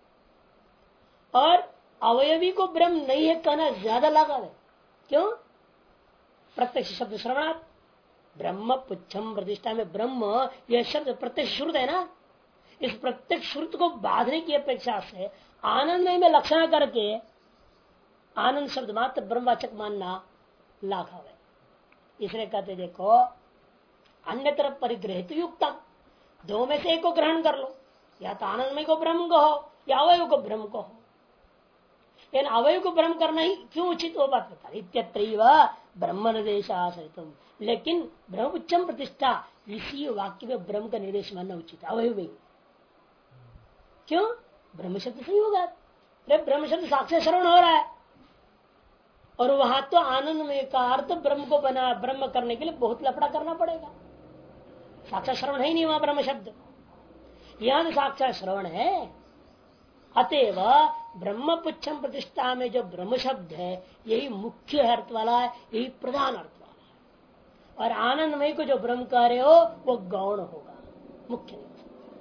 और अवयवी को ब्रह्म नहीं है कहना ज्यादा लागत है। क्यों? प्रत्यक्ष शब्द श्रवणात् ब्रह्म पुच्छम प्रतिष्ठा में ब्रह्म यह शब्द प्रत्यक्ष श्रुत है ना। इस प्रत्यक्ष श्रुत को बांधने की अपेक्षा से आनंदमय में लक्षण करके आनंद शब्द मात्र ब्रह्मवाचक मानना लाघव है। इसलिए कहते देखो अन्य तरफ परिग्रहित युक्तम, दो में से एक को ग्रहण कर लो, या तो आनंदमय को ब्रह्म कहो या अवयव को ब्रह्म कहो। लेकिन अवयव को ब्रह्म करना ही क्यों उचित हो बात बता। इत्यत्रैव ब्रह्म निर्देश आश्रितम, लेकिन ब्रह्मपुच्छम प्रतिष्ठा इसी वाक्य में ब्रह्म का निर्देश मानना उचित है, अवयव में। क्यों? ब्रह्म शब्द सही होगा, ब्रह्म शब्द साक्षात श्रवण हो रहा है और वहां तो आनंदमय का अर्थ ब्रह्म को बना ब्रह्म करने के लिए बहुत लफड़ा करना पड़ेगा। साक्षात श्रवण है ही नहीं वहां ब्रह्म शब्द, यहां तो साक्षात श्रवण है। अतएव ब्रह्म पुच्छम प्रतिष्ठा में जो ब्रह्म शब्द है यही मुख्य अर्थ वाला है, यही प्रधान अर्थ वाला है। और आनंदमय को जो ब्रह्म कह रहे हो वो गौण होगा, मुख्य नहीं।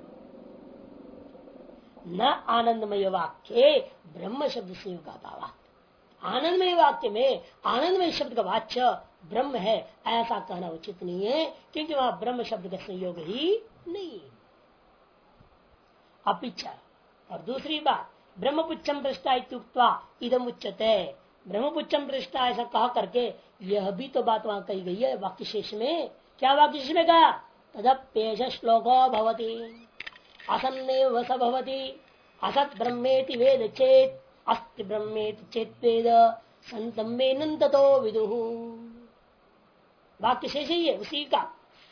न आनंदमय वाक्य ब्रह्म शब्द से युगाता, आनंदमय वाक्य में आनंदमय शब्द का वाच्य ब्रह्म है ऐसा कहना उचित नहीं है, क्योंकि वहां ब्रह्म शब्द का संयोग ही नहीं। अपिच्छा और दूसरी बात, ब्रह्मपुच्छम दृष्टा इत्युक्त्वा इदम उच्यते, ब्रह्मपुच्छम दृष्टा ऐसा कहा करके यह भी तो बात वहां कही गई है वाक्य शेष में। क्या वाक्य शेष में कहा? तदप्येष श्लोको भवति असन्नेव स भवति असत ब्रह्मेति वेद चेत अस्ति ब्रह्मेति चेत वेद संतम में नंदतो विदुः। वाक्य शेष ही है उसी का।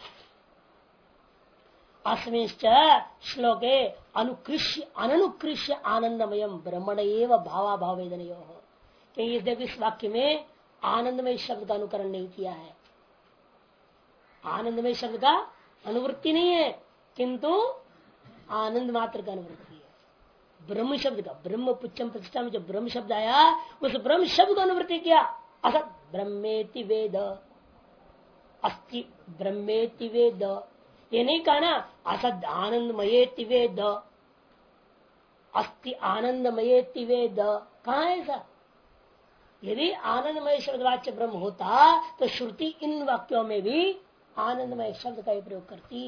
अस्मिश्च श्लोके अनुकृष्य अनुकृष्य आनंदमयम ब्रह्मण एव भावा भाव वेदनयोः, क्योंकि इस वाक्य में आनंदमय शब्द का अनुकरण नहीं किया है, आनंदमय शब्द का अनुवृत्ति नहीं है, किंतु आनंद मात्र का अनुवृत्ति है। ब्रह्म शब्द का, ब्रह्म पुच्छम प्रतिष्ठा में जो ब्रह्म शब्द आया उस ब्रह्म शब्द का अनुवृत्ति किया। असत ब्रह्मेति वेद अस्ति ब्रह्मेति वेद, ये नहीं कहा ना असद आनंदमयेति वेद अस्ति आनंदमयेति वेद, कहाँ है ऐसा? यदि आनंदमय शब्दवाच्य ब्रह्म होता तो श्रुति इन वाक्यों में भी आनंदमय शब्द का प्रयोग करती।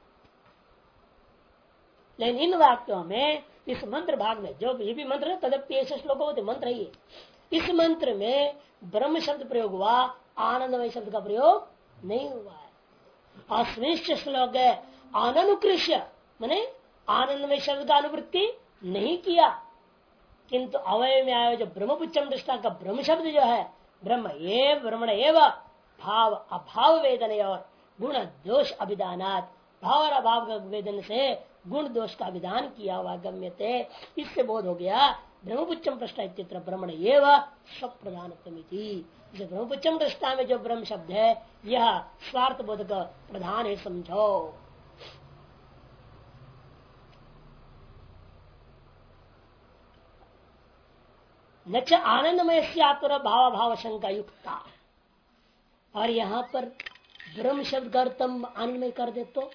लेकिन इन वाक्यों में इस मंत्र भाग में जो ये भी मंत्र है तदप्य श्लोक होते मंत्र ही है, इस मंत्र में ब्रह्म शब्द प्रयोग हुआ, आनंदमय शब्द का प्रयोग नहीं हुआ है। अस्मिश्च श्लोक है अननुकृष्य माने आनंदमय शब्द का अनुवृत्ति नहीं किया, किंतु अवय में आया जो ब्रह्मपुच्छम दृष्टा का ब्रह्म शब्द जो है ब्रह्म ये ब्रह्मण एव भाव अभाव वेदन और गुण दोष अभिदानात, भाव और अभाव का वेदन से गुण दोष का विधान किया हुआ गम्यते। इससे बोध हो गया ब्रह्मपुच्छम दृष्टा इत्यत्र ब्रह्मण एव स्वप्रधानत्वमिति। ब्रह्मपुच्छम दृष्टा में जो ब्रह्म शब्द है यह स्वार्थ बोधक प्रधान है, समझो। न च आनंदमय से आत्म भाव भाव शंका युक्ता, और यहाँ पर ब्रह्म शब्द का तुम आनंदमय कर दे तो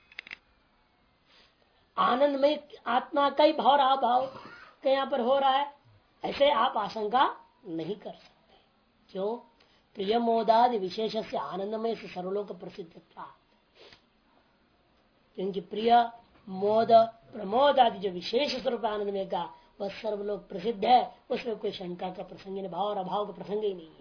आनंदमय आत्मा का ही भाव रहा भाव का यहाँ पर हो रहा है, ऐसे आप आशंका नहीं कर सकते। क्यों? प्रिय मोदादि विशेष से आनंदमय से सर्वलोक प्रसिद्ध था, क्योंकि प्रिय मोद प्रमोद आदि जो विशेष स्वरूप आनंदमय का वह सर्वलोक प्रसिद्ध है, उसमें कोई शंका का प्रसंग नहीं, भाव और अभाव का प्रसंग ही नहीं है।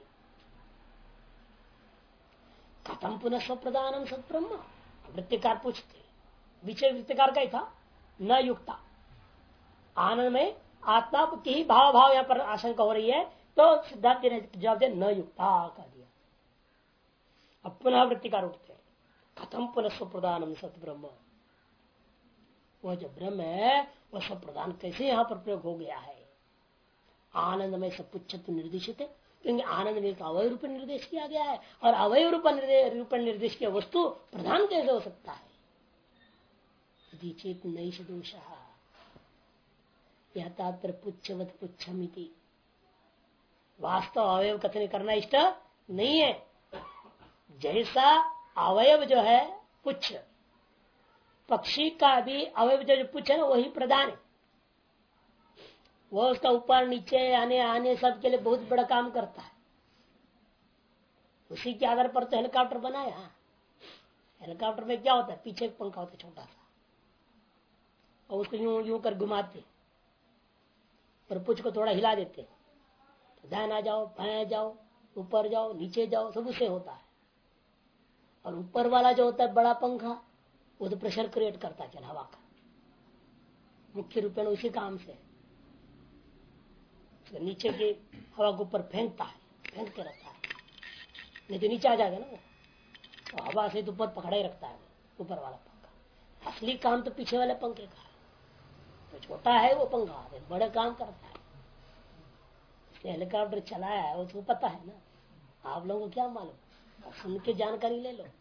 खत्म पुनः स्वप्रदानम सत्ब्रह्म, वृत्तिकार पूछते, विषय वृत्तिकार का ही था न युक्ता, आनंद में आत्मा की ही भाव भाव यहाँ पर आशंका हो रही है, तो सिद्धांत ने जवाब दिया न युक्ता कह दिया। अब पुनः वृत्तिकार उठते, खत्म पुनः स्वप्रदानम सत्ब्रह्म, वह जो ब्रह्म है वह स्वप्रदान कैसे यहाँ पर प्रयोग हो गया है? आनंदमय सब पुच्छत्व निर्देशित है, क्योंकि आनंदमय का अवय रूप निर्देश किया गया है, और अवय रूप निर्देश की वस्तु प्रधान कैसे हो सकता है? चेत नैष दोष यह तात्पर्य पुच्छवत पुच्छमिति, वास्तव अवयव कथन करना इष्ट नहीं है। जैसा अवयव जो है पुच्छ पक्षी का भी अवयव जो पुच्छ है ना वही प्रधान है। वो उसका ऊपर नीचे आने आने सब के लिए बहुत बड़ा काम करता है। उसी के आधार पर तो हेलीकॉप्टर बनाया। हेलीकॉप्टर में क्या होता है, पीछे एक पंखा होता है छोटा सा, और उसको यूं यूं कर घुमाते और पुछ को थोड़ा हिला देते, तो दाहिना जाओ बाएं जाओ ऊपर जाओ नीचे जाओ, सब उससे होता है। और ऊपर वाला जो होता है बड़ा पंखा, वो तो प्रेशर क्रिएट करता है हवा का, मुख्य रूप में उसी काम से। तो नीचे के हवा को ऊपर फेंकता है, फेंकते रहता है, नहीं तो नीचे आ जाएगा ना वो, तो हवा से तो ऊपर पकड़ा ही रखता है ऊपर वाला पंखा। असली काम तो पीछे वाले पंखे का है। तो छोटा है वो पंखा, बड़े काम करता है। हेलीकॉप्टर चलाया है उसको पता है ना, आप लोगों को क्या मालूम, सुन के जानकारी ले लो।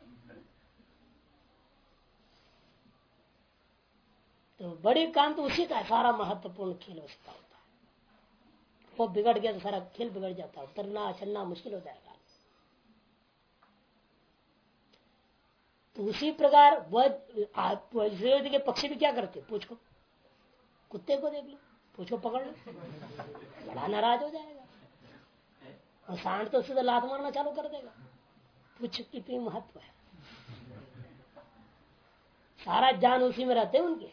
तो बड़े काम तो उसी का है, सारा महत्वपूर्ण खेल उसी का होता है। वो बिगड़ गया तो सारा खेल बिगड़ जाता है, उतरना चलना मुश्किल हो जाएगा। तो उसी प्रकार वह के पक्षी भी क्या करते, पूछ को कुत्ते को देख लो, पूछ को पकड़ लो, बड़ा नाराज हो जाएगा और सांड तो सीधा लात मारना चालू कर देगा। पूछ कितनी महत्व है, सारा जान उसी में रहते हैं उनके।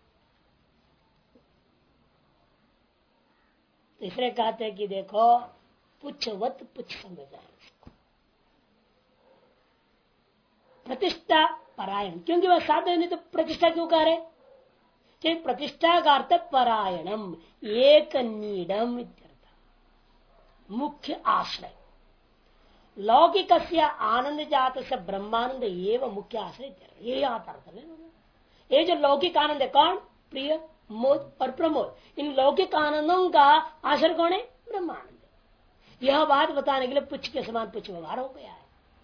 तो इसलिए कहते हैं कि देखो पुच्छवत पुच्छ समझना है उसको, प्रतिष्ठा परायण, क्योंकि वह साधन नहीं तो प्रतिष्ठा क्यों कह रहे, कि प्रतिष्ठा का अर्थ परायणम एक नीडम इत्यर्थ, मुख्य आश्रय। लौकिक आनंद जात से ब्रह्मानंद एवं मुख्य आश्रय, ये अर्थ है। ये जो लौकिक आनंद है, कौन, प्रिय मोद और प्रमोद, इन लौकिक आनंदों का आश्रय कौन है, ब्रह्मानंद। यह बात बताने के लिए पुच्छ के समान पुच्छ व्यवहार हो गया है।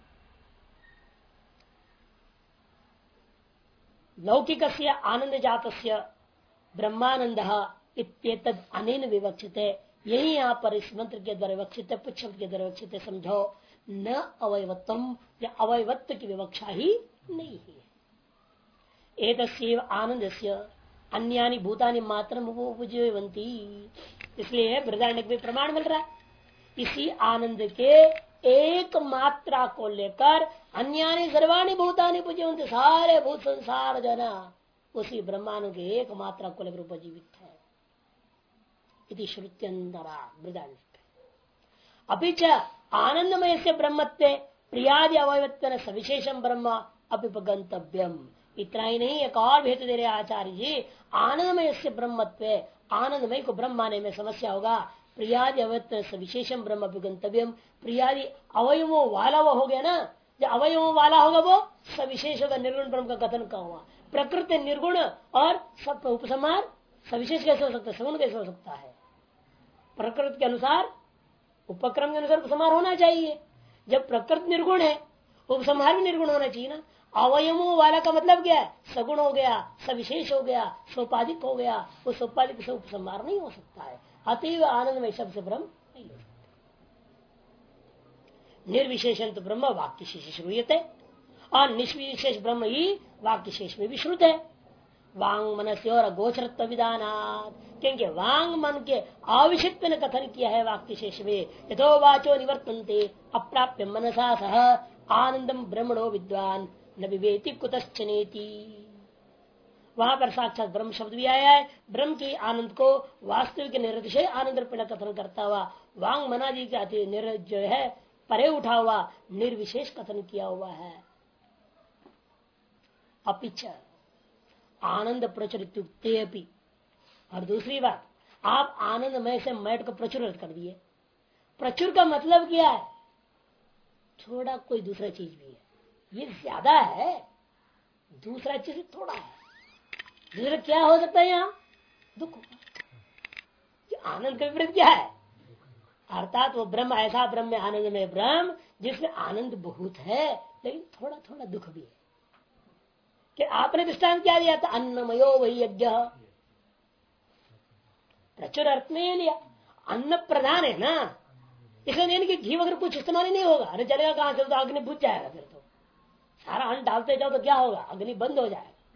लौकिक आनंद जात ब्रह्मानंद इत्येतद् अनेन विवक्षित है, यही यहाँ पर इस मंत्र के द्वारा विवक्षित है, पुच्छ के द्वारा विवक्षित है। समझो न अवयवत्वम, या अवयवत्व की विवक्षा ही नहीं है। एतस्यैव आनंदस्य अन्यानि भूतानि मात्रम उपजीवन्ति, इसलिए बृहदारण्यक में प्रमाण मिल रहा है। इसी आनंद के एक मात्रा को लेकर अन्यानि सर्वाणि भूतानि उपजीवन्ति, सारे भूत संसार जना उसी ब्रह्मांड के एक मात्रा को लेकर उपजीवित है। इति श्रुत्यंतरा बृहदारण्यक। अभी च आनंदमय से ब्रह्मत्व प्रियादि अवयवत्व सविशेषम ब्रह्म अभिपगंतव्यम। इतना ही नहीं, एक और भेद दे रहे आचार्य जी, आनंदमय से ब्रह्मत्व, आनंदमय को ब्रह्म माने में समस्या होगा, प्रियादि अवयव विशेषम ब्रह्म अभिगंतव्यम, प्रियादि अवयवों वाला वो हो गया ना, जो अवयवों वाला होगा वो सविशेष होगा, निर्गुण ब्रह्म का कथन का हुआ। प्रकृति निर्गुण और सब उपसंहार सविशेष कैसे हो सकता है, सगुण कैसे हो सकता है। प्रकृति के अनुसार उपक्रम के अनुसार उपसंहार होना चाहिए। जब प्रकृति निर्गुण है उपसंहार भी निर्गुण होना चाहिए ना। अवयवों वाला का मतलब क्या है, सगुण हो गया, सविशेष हो गया, सोपाधिक हो गया, वो सोपाधिक से उपसंहार नहीं हो सकता है। अतीव आनंद में शब्द से ब्रह्म नहीं हो सकता। निर्विशेषण तो ब्रह्म वाक्य शेष श्रूयते, और निष्विशेष ब्रह्म ही वाक्य शेष में भी श्रुत है। वांग मनस्य और अगोचरत्व विधानात्, क्योंकि वांग मन के अविषित्व ने कथन किया है वाक्य शेष में। यथो वाचो निवर्तन्ते अप्राप्य मनसा सह आनंदम ब्रह्मणो विद्वान न विवेति कुतश्चनेति। वहां पर साक्षात ब्रह्म शब्द भी आया है। ब्रह्म के आनंद को वास्तविक निरतिशय आनंद रूपेण कथन करता हुआ वांग मनादि के जो है परे उठा हुआ निर्विशेष कथन किया हुआ है। अपिच आनंद प्रचुर अपि, और दूसरी बात, आप आनंदमय से मैट को प्रचुर कर दिए। प्रचुर का मतलब क्या है, थोड़ा कोई दूसरा चीज भी है, ये ज्यादा है, दूसरा चीज थोड़ा है। दूसरा क्या हो सकता है, यहाँ दुख। आनंद का विपरीत क्या है, अर्थात वो ब्रह्म ऐसा ब्रह्म आनंद में ब्रह्म जिसमें आनंद बहुत है लेकिन थोड़ा थोड़ा दुख भी है। कि आपने दृष्टांत क्या दिया था, अन्नमयो वही यज्ञ, प्रचुर अर्थ में लिया, अन्न प्रधान है ना, इसलिए नहीं कि घी वगैरह कुछ इस्तेमाल ही नहीं होगा। अरे चलेगा कहां से, तो अग्नि बुझ जाएगा, फिर तो सारा अन्न डालते जाओ तो क्या होगा, अग्नि बंद हो जाएगा।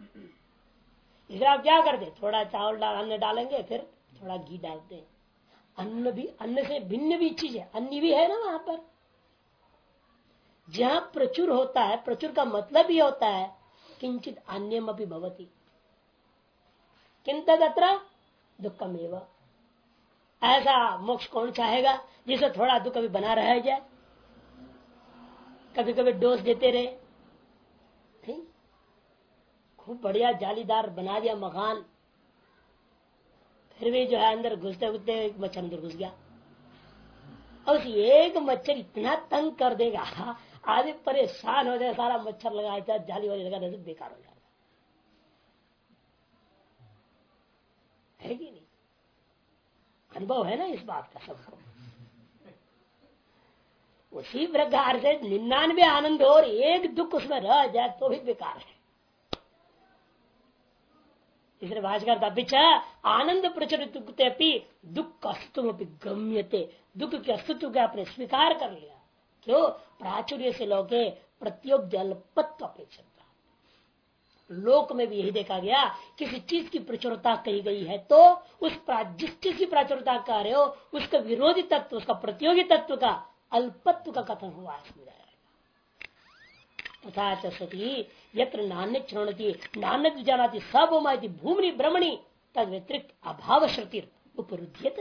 इसलिए आप क्या करते, थोड़ा चावल अन्न डालेंगे, फिर थोड़ा घी डालते हैं। अन्न भी, अन्न से भिन्न भी चीज है, अन्न भी है ना वहां पर। जहां प्रचुर होता है, प्रचुर का मतलब ही होता है किंचित अन्यम अपनी भवती, किंतु तत्र दुखमेव। ऐसा मोक्ष कौन चाहेगा जिसे थोड़ा दुख कभी बना रह जाए, कभी कभी डोज देते रहे। नहीं, खूब बढ़िया जालीदार बना दिया मकान, फिर भी जो है अंदर घुसते घुसते एक मच्छर अंदर घुस गया। और उस एक मच्छर इतना तंग कर देगा, आदमी परेशान हो जाए, सारा मच्छर लगाया जाली वाली लगा दे, बेकार हो जाएगा। है कि नहीं? अनुभव है ना इस बात का सबको। उसी प्रकार से 99 आनंद और एक दुख उसमें रह जाए तो भी बेकार है। इसलिए भाषकर था पीछा आनंद प्रचलित दुख अस्तित्व गम्यते, दुख के अस्तित्व के आपने स्वीकार कर लिया। क्यों? प्राचुर्य से लोके प्रत्योग जलपत्व अपेक्षा। लोक में भी यही देखा गया, किसी चीज की प्रचुरता कही गई है तो उस जिस चीज की प्रचुरता कर रहे हो उसका विरोधी तत्व, उसका प्रतियोगी तत्व का अल्पत्व का कथन हुआ है। तथा सती यत्र नान्य चरणती नान्य जानाती सबोमायती भूमि ब्रह्मणी तद व्यतिरिक्त अभाव श्रुति उपरुद्यत।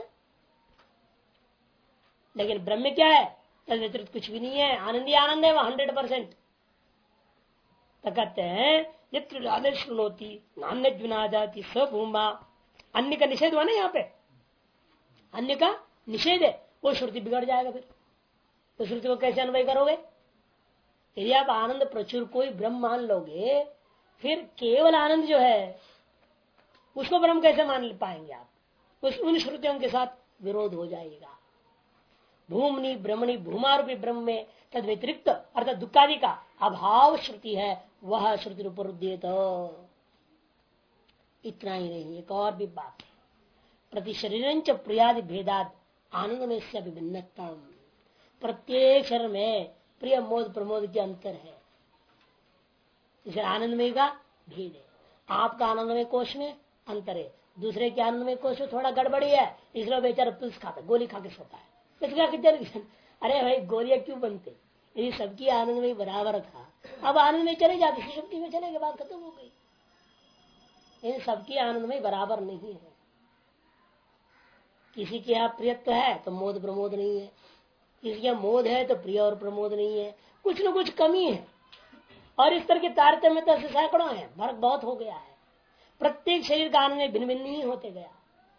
लेकिन ब्रह्म क्या है? तद व्यतिरिक्त कुछ भी नहीं है, आनंद ही आनंद है, वह 100%। तो कहते हैं यत्र नान्य श्रृणोती नान्य जुना जाती सबूमा, अन्य का निषेध हुआ ना यहाँ पे, अन्य का निषेध है, वो श्रुति बिगड़ जाएगा। फिर तो श्रुति को कैसे अन्वय करोगे? यदि आप आनंद प्रचुर कोई ब्रह्म मान लोगे, फिर केवल आनंद जो है उसको ब्रह्म कैसे मान पाएंगे आप? उन श्रुतियों के साथ विरोध हो जाएगा। भूमनि ब्रह्मणि भूमारूपी ब्रह्म में तद व्यतिरिक्त अर्थात दुखादि का अभाव श्रुति है, वह श्रुति उपरुद्येत। इतना ही नहीं, एक और भी बात है। प्रति शरीर प्रियादि भेदाद आनंद में से विभिन्नता, प्रत्येक शरीर में प्रिय मोद प्रमोद के अंतर है। इसे आनंदमय का भेद है। आपका आनंदमय कोश में अंतर है, दूसरे के आनंदमय कोश में थोड़ा गड़बड़ी है, इसलिए बेचारा पिल्स खाता, गोली खा के सोता है। अरे भाई गोलियां क्यों बनते? यदि सबकी आनंदमय बराबर था, अब आनंद में चले जाते, सुषुप्ति में चले गए, बात खत्म हो गई। इन सबकी आनंदमय बराबर नहीं है। किसी के यहाँ प्रियत्व है तो मोद प्रमोद नहीं है, किसी का मोद है तो प्रिय और प्रमोद नहीं है, कुछ न कुछ कमी है। और इस तरह के तारतम्य तो सैकड़ों है, फर्क बहुत हो गया है। प्रत्येक शरीर का आनंद में भिन्न भिन्न ही होते गया।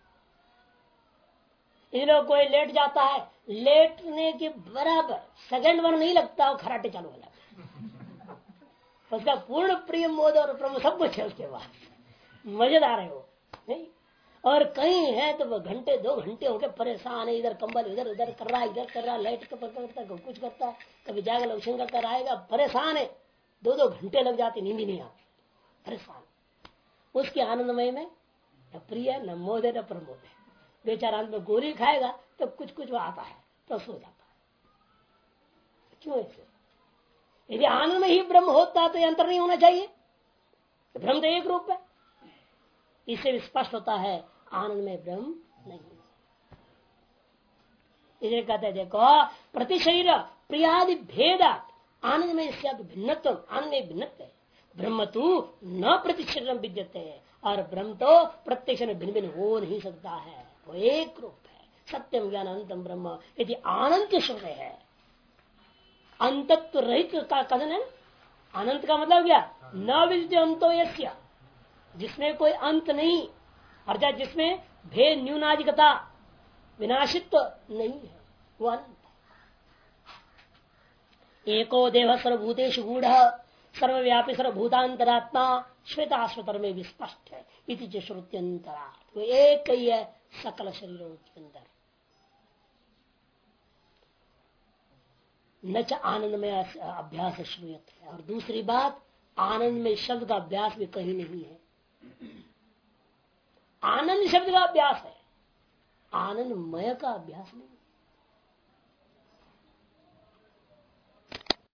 इसलिए कोई लेट जाता है, लेटने के बराबर सेकंड भर नहीं लगता, वो खराटे चालू हो जाते, उसका पूर्ण प्रिय मोद और प्रमोद सब कुछ है। उसके बाद मजेदार है वो नहीं। और कहीं है तो वो घंटे 2 घंटे होके परेशान है, इधर कंबल इधर उधर कर रहा है, इधर कर रहा है, लाइट करता है, कुछ करता है, कभी जाएगा लक्षण करता रहेगा, परेशान है। 2-2 घंटे लग जाते, नींद ही नहीं आती, परेशान। उसके आनंदमय में न प्रिय न मोद है न प्रमोद है। बेचारा अंत में गोली खाएगा तो कुछ कुछ आता है तो सो जाता है। क्यों ऐसे? यदि आनंद में ही ब्रह्म होता तो अंतर नहीं होना चाहिए, ब्रह्म तो एक रूप है। इससे भी स्पष्ट होता है आनंद में ब्रह्म नहीं। इसलिए कहते हैं देखो प्रति शरीर प्रियादि भेद आनंद में भिन्नत्व, आनंद में भिन्नत्व है। ब्रह्म तो न प्रति शरीर विद्यते है, और ब्रह्म तो प्रत्यक्ष में भिन्न भिन्न हो नहीं सकता है, वो एक रूप है। सत्यम ज्ञान अनंतम ब्रह्म यदि अनंत श्रुत है, अंतत्व रहित का कथन है। अनंत का मतलब क्या? न विद्य अंतो यस्य, जिसमें कोई अंत नहीं, अर्थात जिसमें भेद न्यूनाधिकता विनाशित्व नहीं है, वो अनंत है। एको देव सर्वभूतेषु गूढ़ सर्वव्यापी सर्वभूतांतरात्मा श्वेताश्वतर में भी स्पष्ट है। इति श्रुत्यंतरा, वो एक ही है सकल शरीरों के अंदर। न च आनंद में अभ्यास श्रूयत है, और दूसरी बात आनंद में शब्द का अभ्यास भी कहीं नहीं है। आनंद शब्द का अभ्यास है, आनंदमय का अभ्यास नहीं।